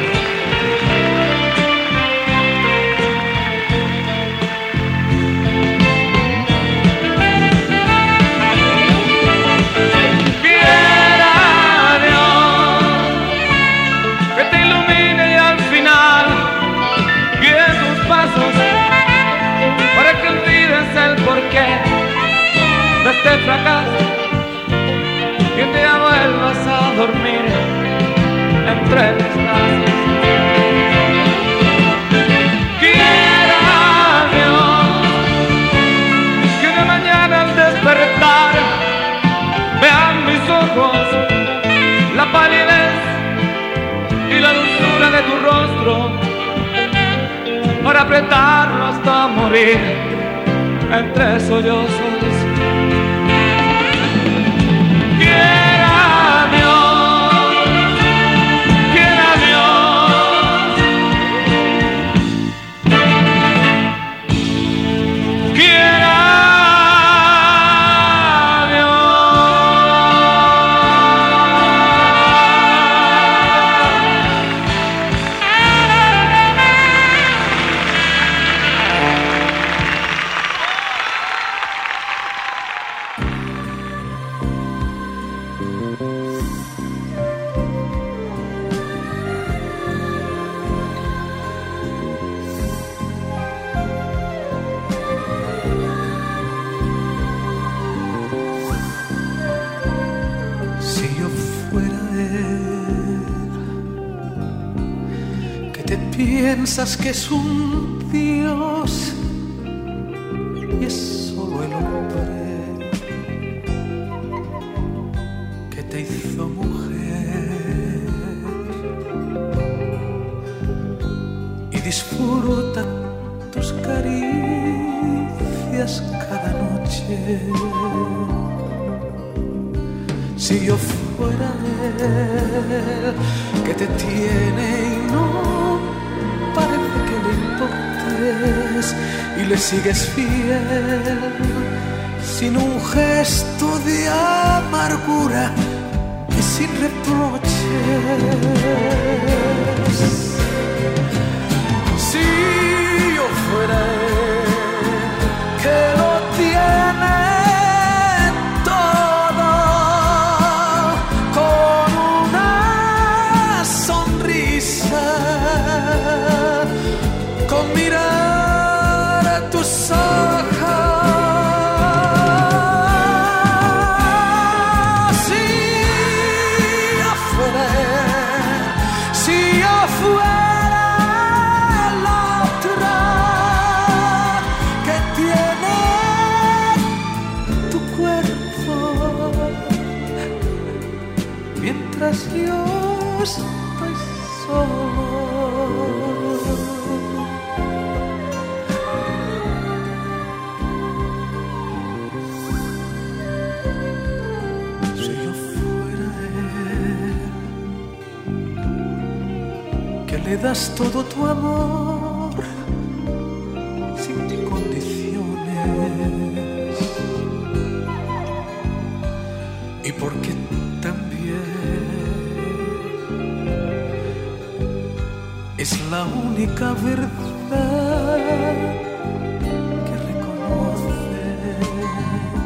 Quiera Dios que te ilumine y al final guíe tus pasos para que olvides el porqué de este fracaso. Que te vuelvas a dormir entre mis brazos. Quiera Dios que de mañana al despertar vean mis ojos la palidez y la dulzura de tu rostro para apretarlo hasta morir entre sollozos. Quiera Dios, quiera Dios, quiera piensas que es un dios y es solo el hombre que te hizo mujer y disfruta tus caricias cada noche. Si yo fuera él que te tiene y no parece que le importes y le sigues fiel sin un gesto de amargura y sin reproches. Si yo fuera él que lo tiene todo con una sonrisa, con mirar a tus ojos. Si afuera él, si afuera la otra que tiene tu cuerpo, mientras yo estoy solo. Le das todo tu amor sin condiciones y porque también es la única verdad que reconoces.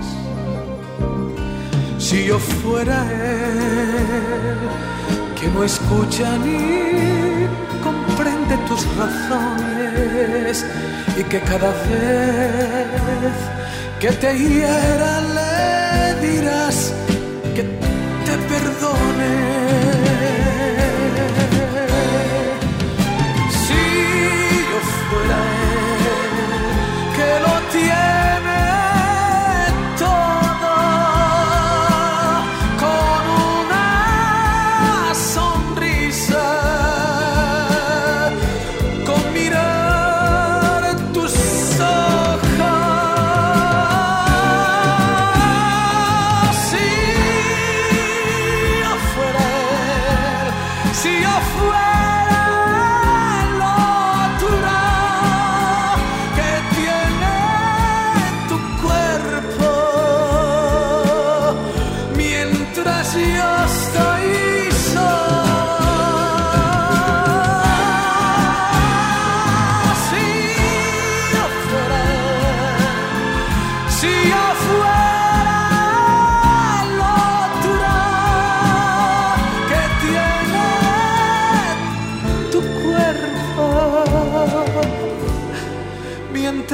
Si yo fuera él que no escucha ni comprende tus razones y que cada vez que te hiera le dirás que te perdone. Si yo fuera él que lo tiene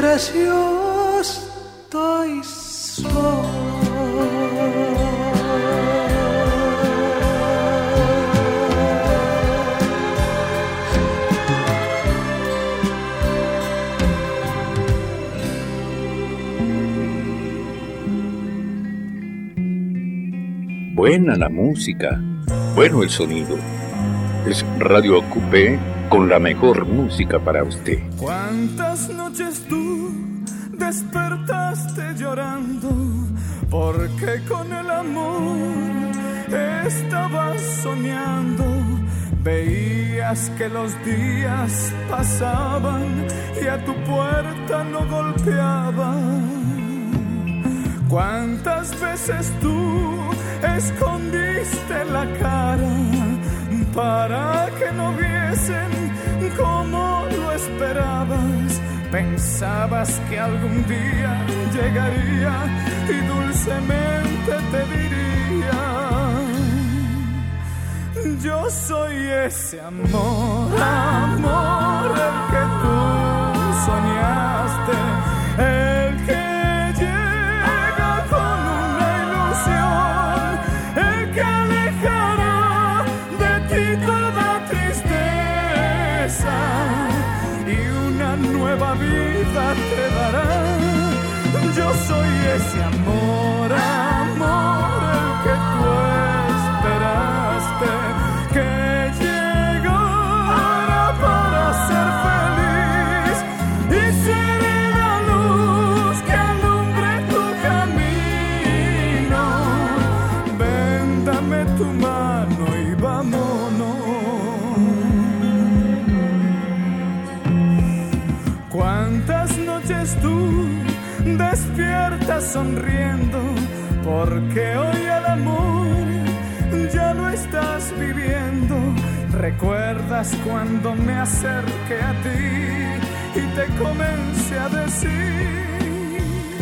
mientras yo estoy solo. Buena la música, bueno el sonido. Es Radio Ocupé con la mejor música para usted. ¿Cuántas noches tú despertaste llorando? Porque con el amor estabas soñando. Veías que los días pasaban y a tu puerta no golpeaban. ¿Cuántas veces tú escondiste la cara para que no viesen como lo esperabas? Pensabas que algún día llegaría y dulcemente te diría: yo soy ese amor, amor, el que tú soñaste, el que llega con una ilusión, el que alejará de ti toda tristeza y una nueva vida te dará. Yo soy ese amor, amor, el que tú esperaste, que llegara para ser feliz y seré la luz que alumbre tu camino. Ven, dame tu mano y vámonos. ¿Cuántas noches tú despiertas sonriendo? Porque hoy el amor ya lo estás viviendo. ¿Recuerdas cuando me acerqué a ti y te comencé a decir: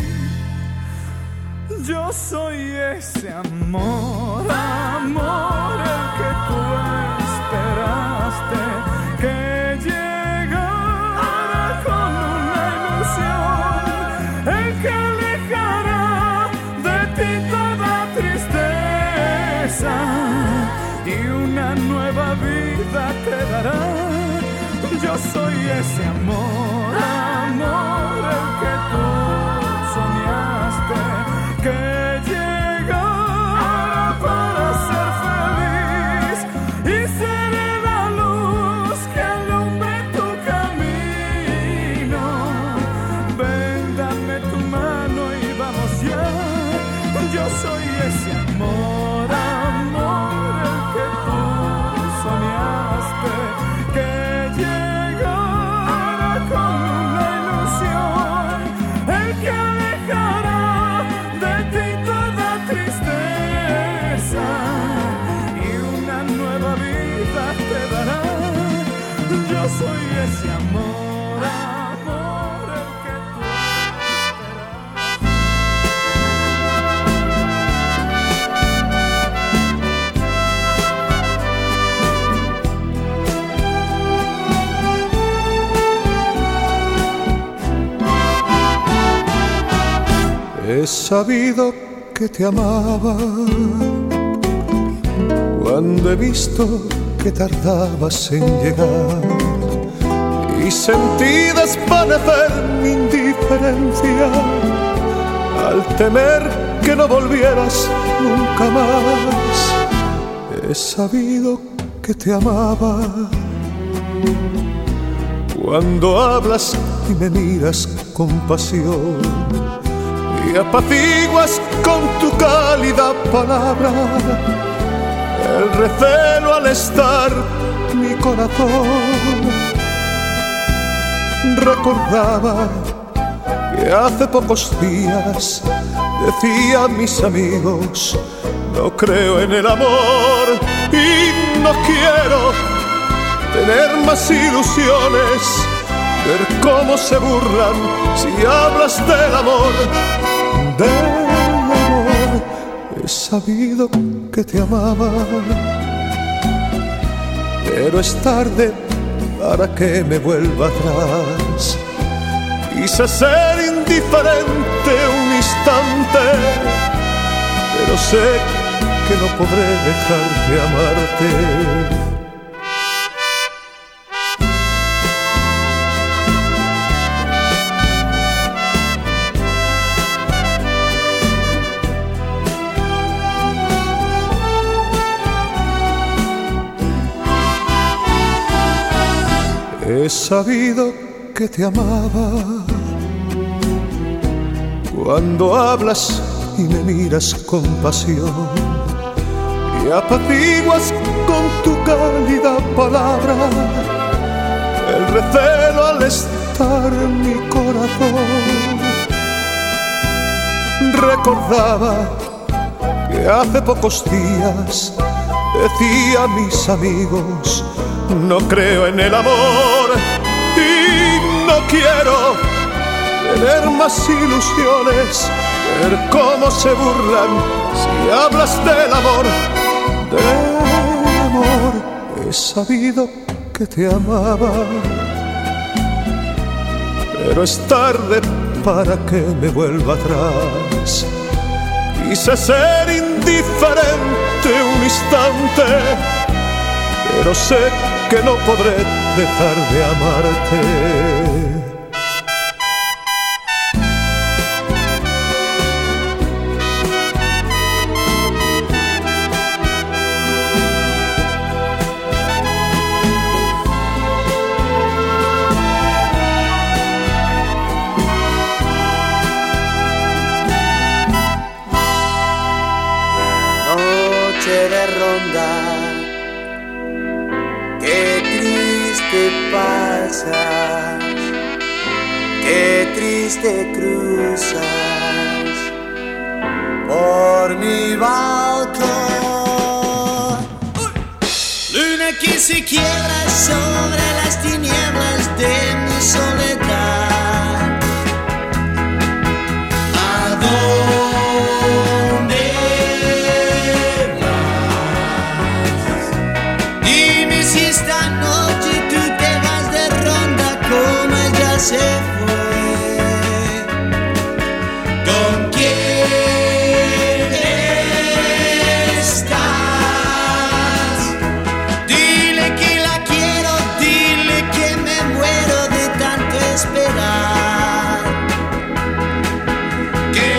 yo soy ese amor, amor, el que tú esperaste, que llegara con una ilusión, el que alejará de ti toda tristeza y una nueva vida te dará. Yo soy ese amor, amor, el que tú soñaste, que llegara para ser feliz y seré la luz que alumbre tu camino. Ven, dame tu mano y vamos ya. Yo soy ese amor, amor, el que tú soñaste, que llegara con una ilusión, el que alejará de ti toda tristeza y una nueva vida te dará. Yo soy ese amor, amor, el que tú He sabido que te amaba cuando he visto que tardabas en llegar y sentí desvanecer mi indiferencia al temer que no volvieras nunca más. He sabido que te amaba cuando hablas y me miras con pasión y apaciguas con tu cálida palabra el recelo al estar mi corazón. Recordaba que hace pocos días decía a mis amigos: no creo en el amor y no quiero tener más ilusiones, ver cómo se burlan si hablas del amor. Del amor he sabido que te amaba, pero es tarde para que me vuelva atrás. Quise ser indiferente un instante, pero sé que no podré dejar de amarte. He sabido que te amaba cuando hablas y me miras con pasión y apaciguas con tu cálida palabra el recelo al estar en mi corazón. Recordaba que hace pocos días decía a mis amigos: no creo en el amor y no quiero tener más ilusiones. Ver cómo se burlan si hablas del amor. Del amor he sabido que te amaba, pero es tarde para que me vuelva atrás. Quise ser indiferente un instante, pero sé que no podré dejar de amarte. Noche de ronda, qué triste pasas, qué triste cruzas por mi balcón. Luna que se quiebra sobre las tinieblas de mi soledad. ¿A dónde vas? Dime si esta noche tú te vas de ronda como ella se fue. ¿Con quién estás? Dile que la quiero, dile que me muero de tanto esperar. Que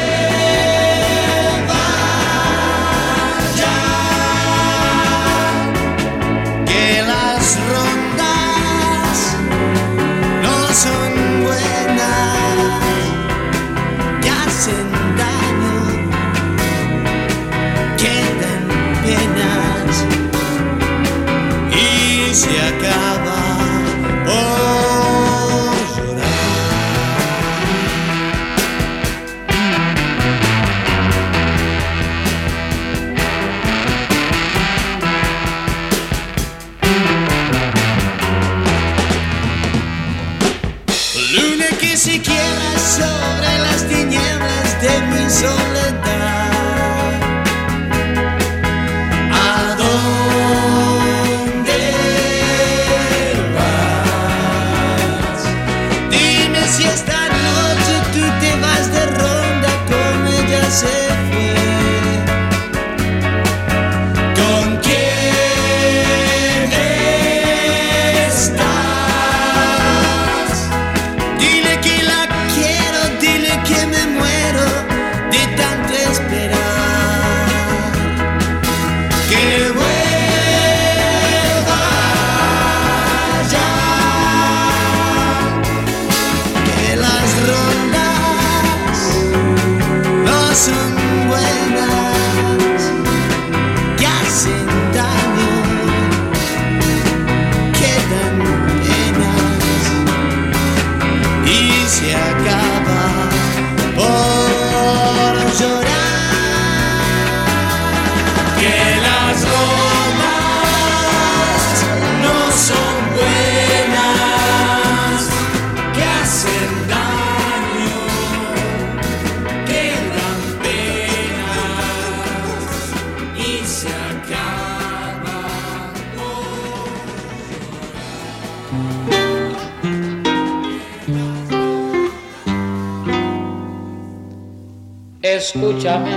vuelva ya, que las rondas no son buenas, que hacen daño, que dan penas y se acaba por llorar. Luna que se quiebra sobre las tinieblas de mi soledad. ¿A dónde Escúchame,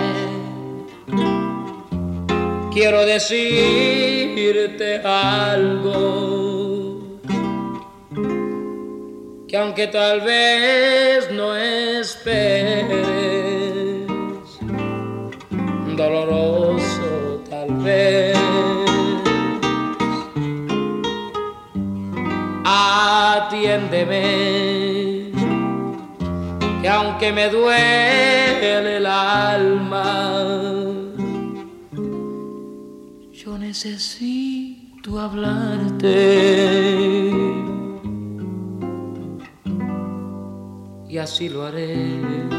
quiero decirte algo, que aunque tal vez no esperes, doloroso tal vez, atiéndeme, que aunque me duele el alma, yo necesito hablarte, y así lo haré.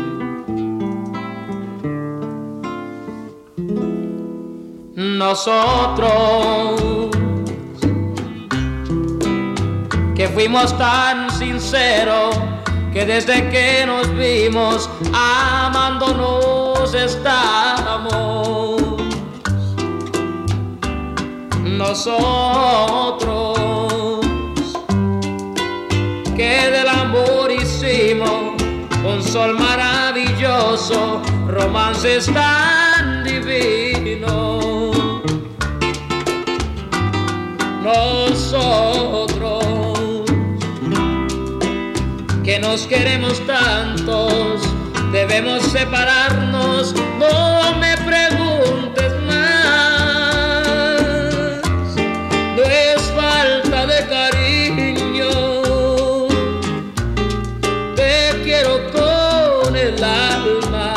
Nosotros, que fuimos tan sinceros, que desde que nos vimos amándonos estamos. Nosotros, que del amor hicimos un sol maravilloso, romances tan divinos. Nosotros, que nos queremos tantos, debemos separarnos, no me preguntes más. No es falta de cariño, te quiero con el alma,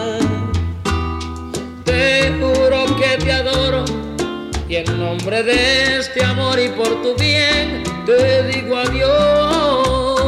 te juro que te adoro, y en nombre de este amor y por tu bien te digo adiós.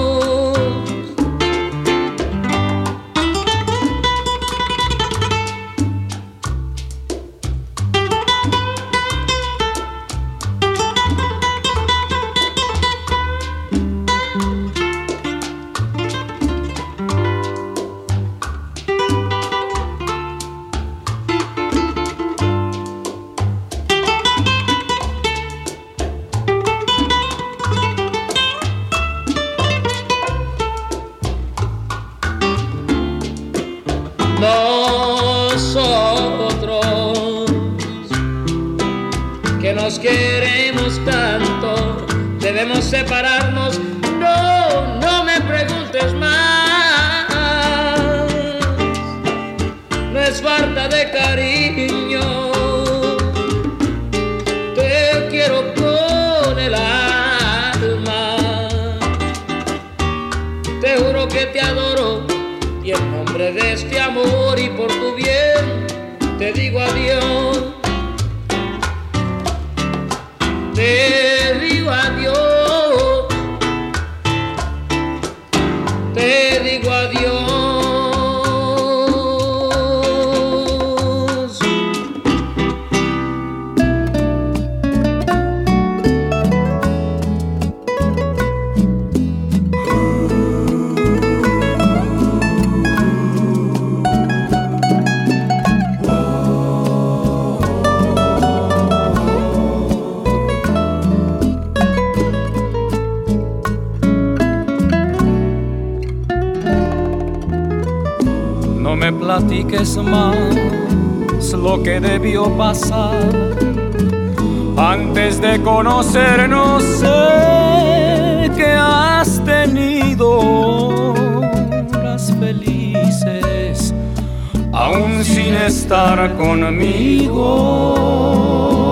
Nosotros, que nos queremos tanto, debemos separarnos, no, no me preguntes más. No es falta de cariño, te quiero con el alma, te juro que te adoro, y en nombre de este amor y por tu bien te digo adiós. Te digo adiós. Te digo adiós. No me platiques más lo que debió pasar. Antes de conocernos sé que has tenido horas felices, aún sin estar conmigo.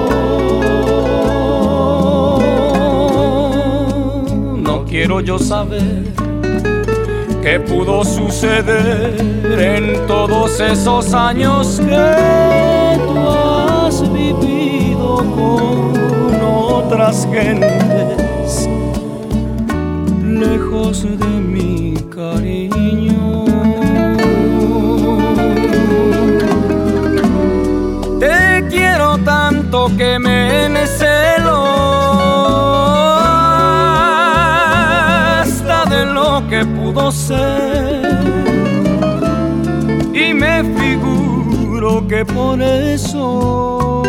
No quiero yo saber qué pudo suceder en todos esos años que tú has vivido con otras gentes, lejos de mi cariño. Te quiero tanto que me encelo hasta de lo que pudo ser, y me figuro que por eso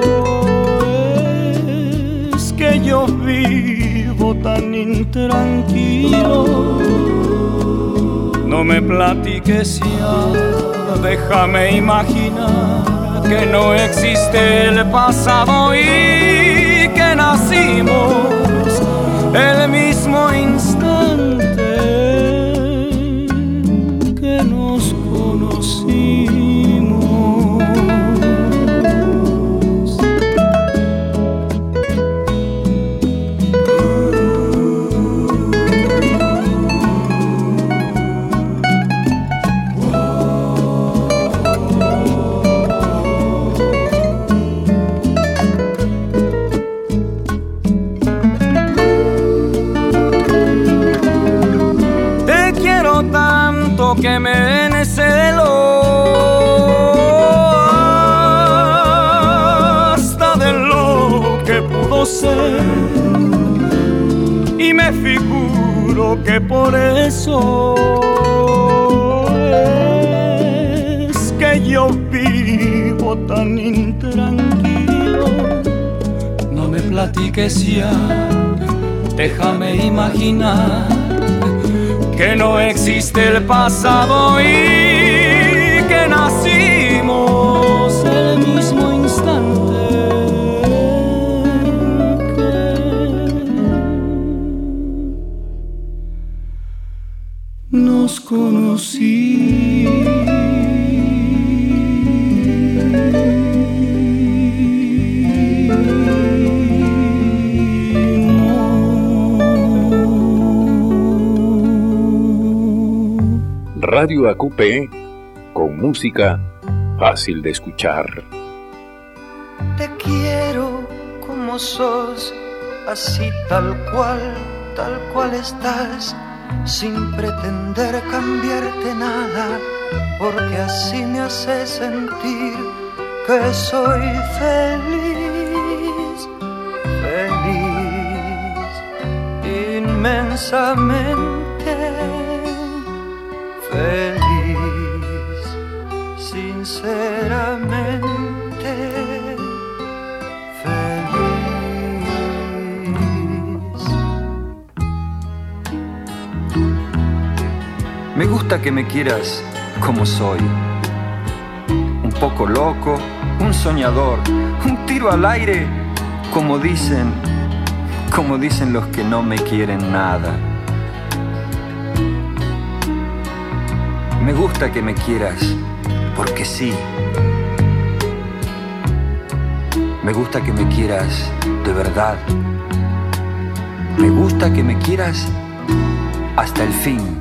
es que yo vivo tan intranquilo. No No me platiques ya, déjame imaginar que no existe el pasado y que nacimos el mismo instante que nos conocimos. Que me encelo hasta de lo que pudo ser, y me figuro que por eso es que yo vivo tan intranquilo. No me platiques ya, déjame imaginar que no existe el pasado y que nacimos el mismo instante que nos conocimos. Radio AQP, con música fácil de escuchar. Te quiero como sos, así tal cual estás, sin pretender cambiarte nada, porque así me hace sentir que soy feliz, feliz, inmensamente feliz, sinceramente feliz. Me gusta que me quieras como soy, un poco loco, un soñador, un tiro al aire, como dicen los que no me quieren nada. Me gusta que me quieras porque sí. Me gusta que me quieras de verdad. Me gusta que me quieras hasta el fin.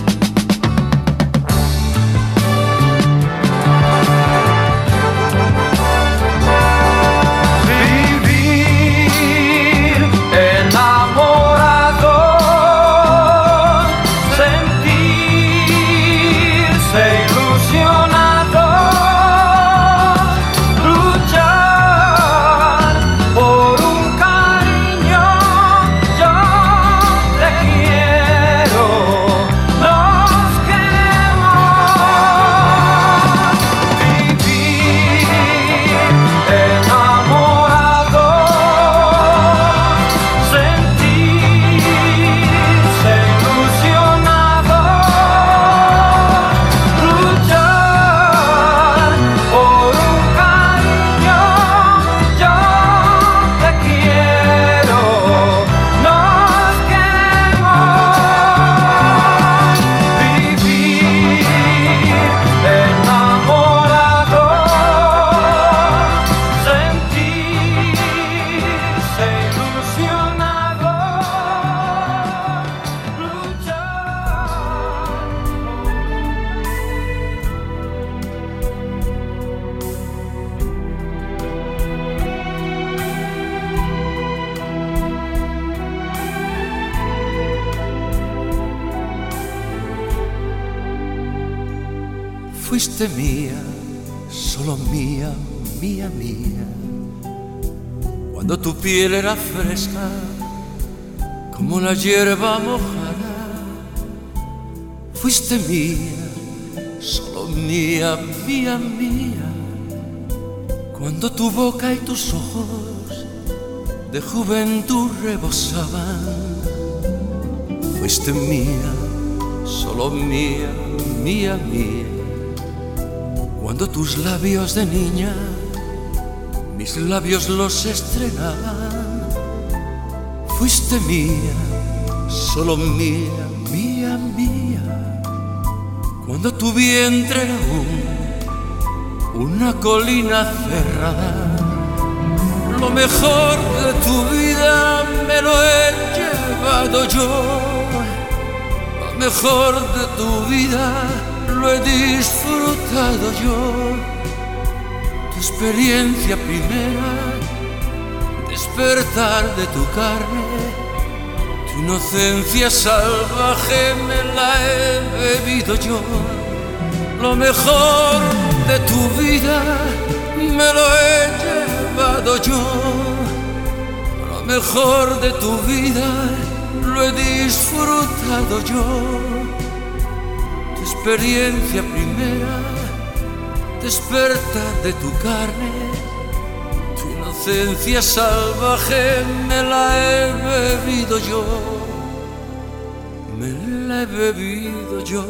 Fuiste mía, solo mía, mía, mía. Cuando tu piel era fresca, como la hierba mojada. Fuiste mía, solo mía, mía, mía. Cuando tu boca y tus ojos de juventud rebosaban. Fuiste mía, solo mía, mía, mía. Cuando tus labios de niña, mis labios los estrenaban, fuiste mía, solo mía, mía, mía. Cuando tu vientre era una colina cerrada, lo mejor de tu vida me lo he llevado yo. Lo mejor de tu vida lo he disfrutado yo. Tu experiencia primera, despertar de tu carne, tu inocencia salvaje me la he bebido yo. Lo mejor de tu vida me lo he llevado yo. Lo mejor de tu vida lo he disfrutado yo. Tu experiencia primera, despertar de tu carne, tu inocencia salvaje me la he bebido yo. Me la he bebido yo.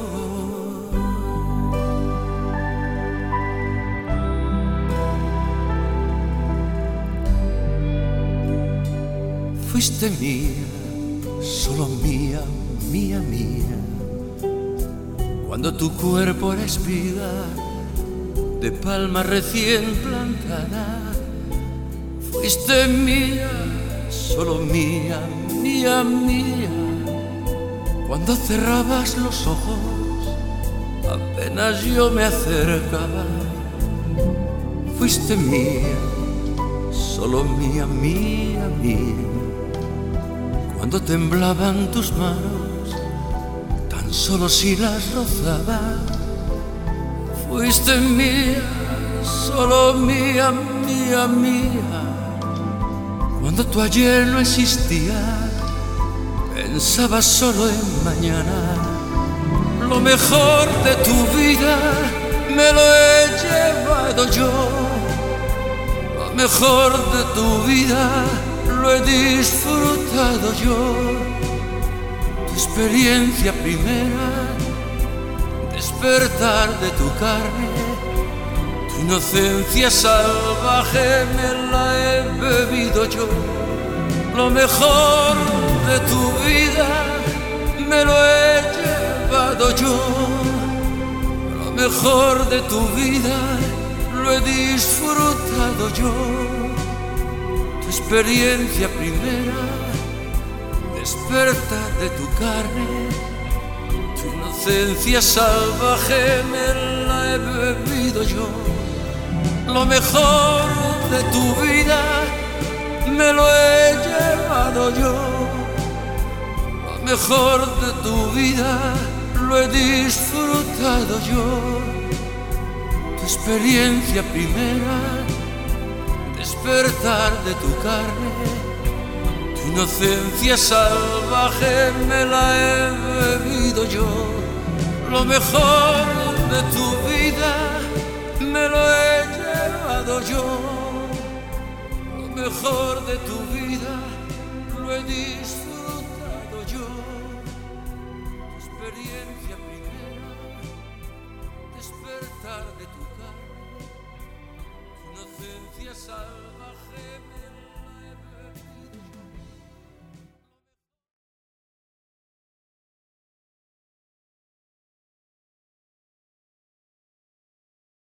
Fuiste mía, solo mía, mía, mía. Cuando tu cuerpo era espiga de palma recién plantada, fuiste mía, solo mía, mía, mía. Cuando cerrabas los ojos, apenas yo me acercaba, fuiste mía, solo mía, mía, mía. Cuando temblaban tus manos, tan solo si las rozaba, fuiste mía, solo mía, mía, mía. Cuando tu ayer no existía, pensaba solo en mañana. Lo mejor de tu vida me lo he llevado yo. Lo mejor de tu vida lo he disfrutado yo. Tu experiencia primera, despertar de tu carne, tu inocencia salvaje me la he bebido yo. Lo mejor de tu vida me lo he llevado yo. Lo mejor de tu vida lo he disfrutado yo. Experiencia primera, despertar de tu carne, tu inocencia salvaje me la he bebido yo. Lo mejor de tu vida me lo he llevado yo. Lo mejor de tu vida lo he disfrutado yo. Tu experiencia primera, despertar de tu carne, tu inocencia salvaje me la he bebido yo. Lo mejor de tu vida me lo he llevado yo. Lo mejor de tu vida lo he disfrutado yo. Tu experiencia primera, despertar de tu carne, inocencia salvaje.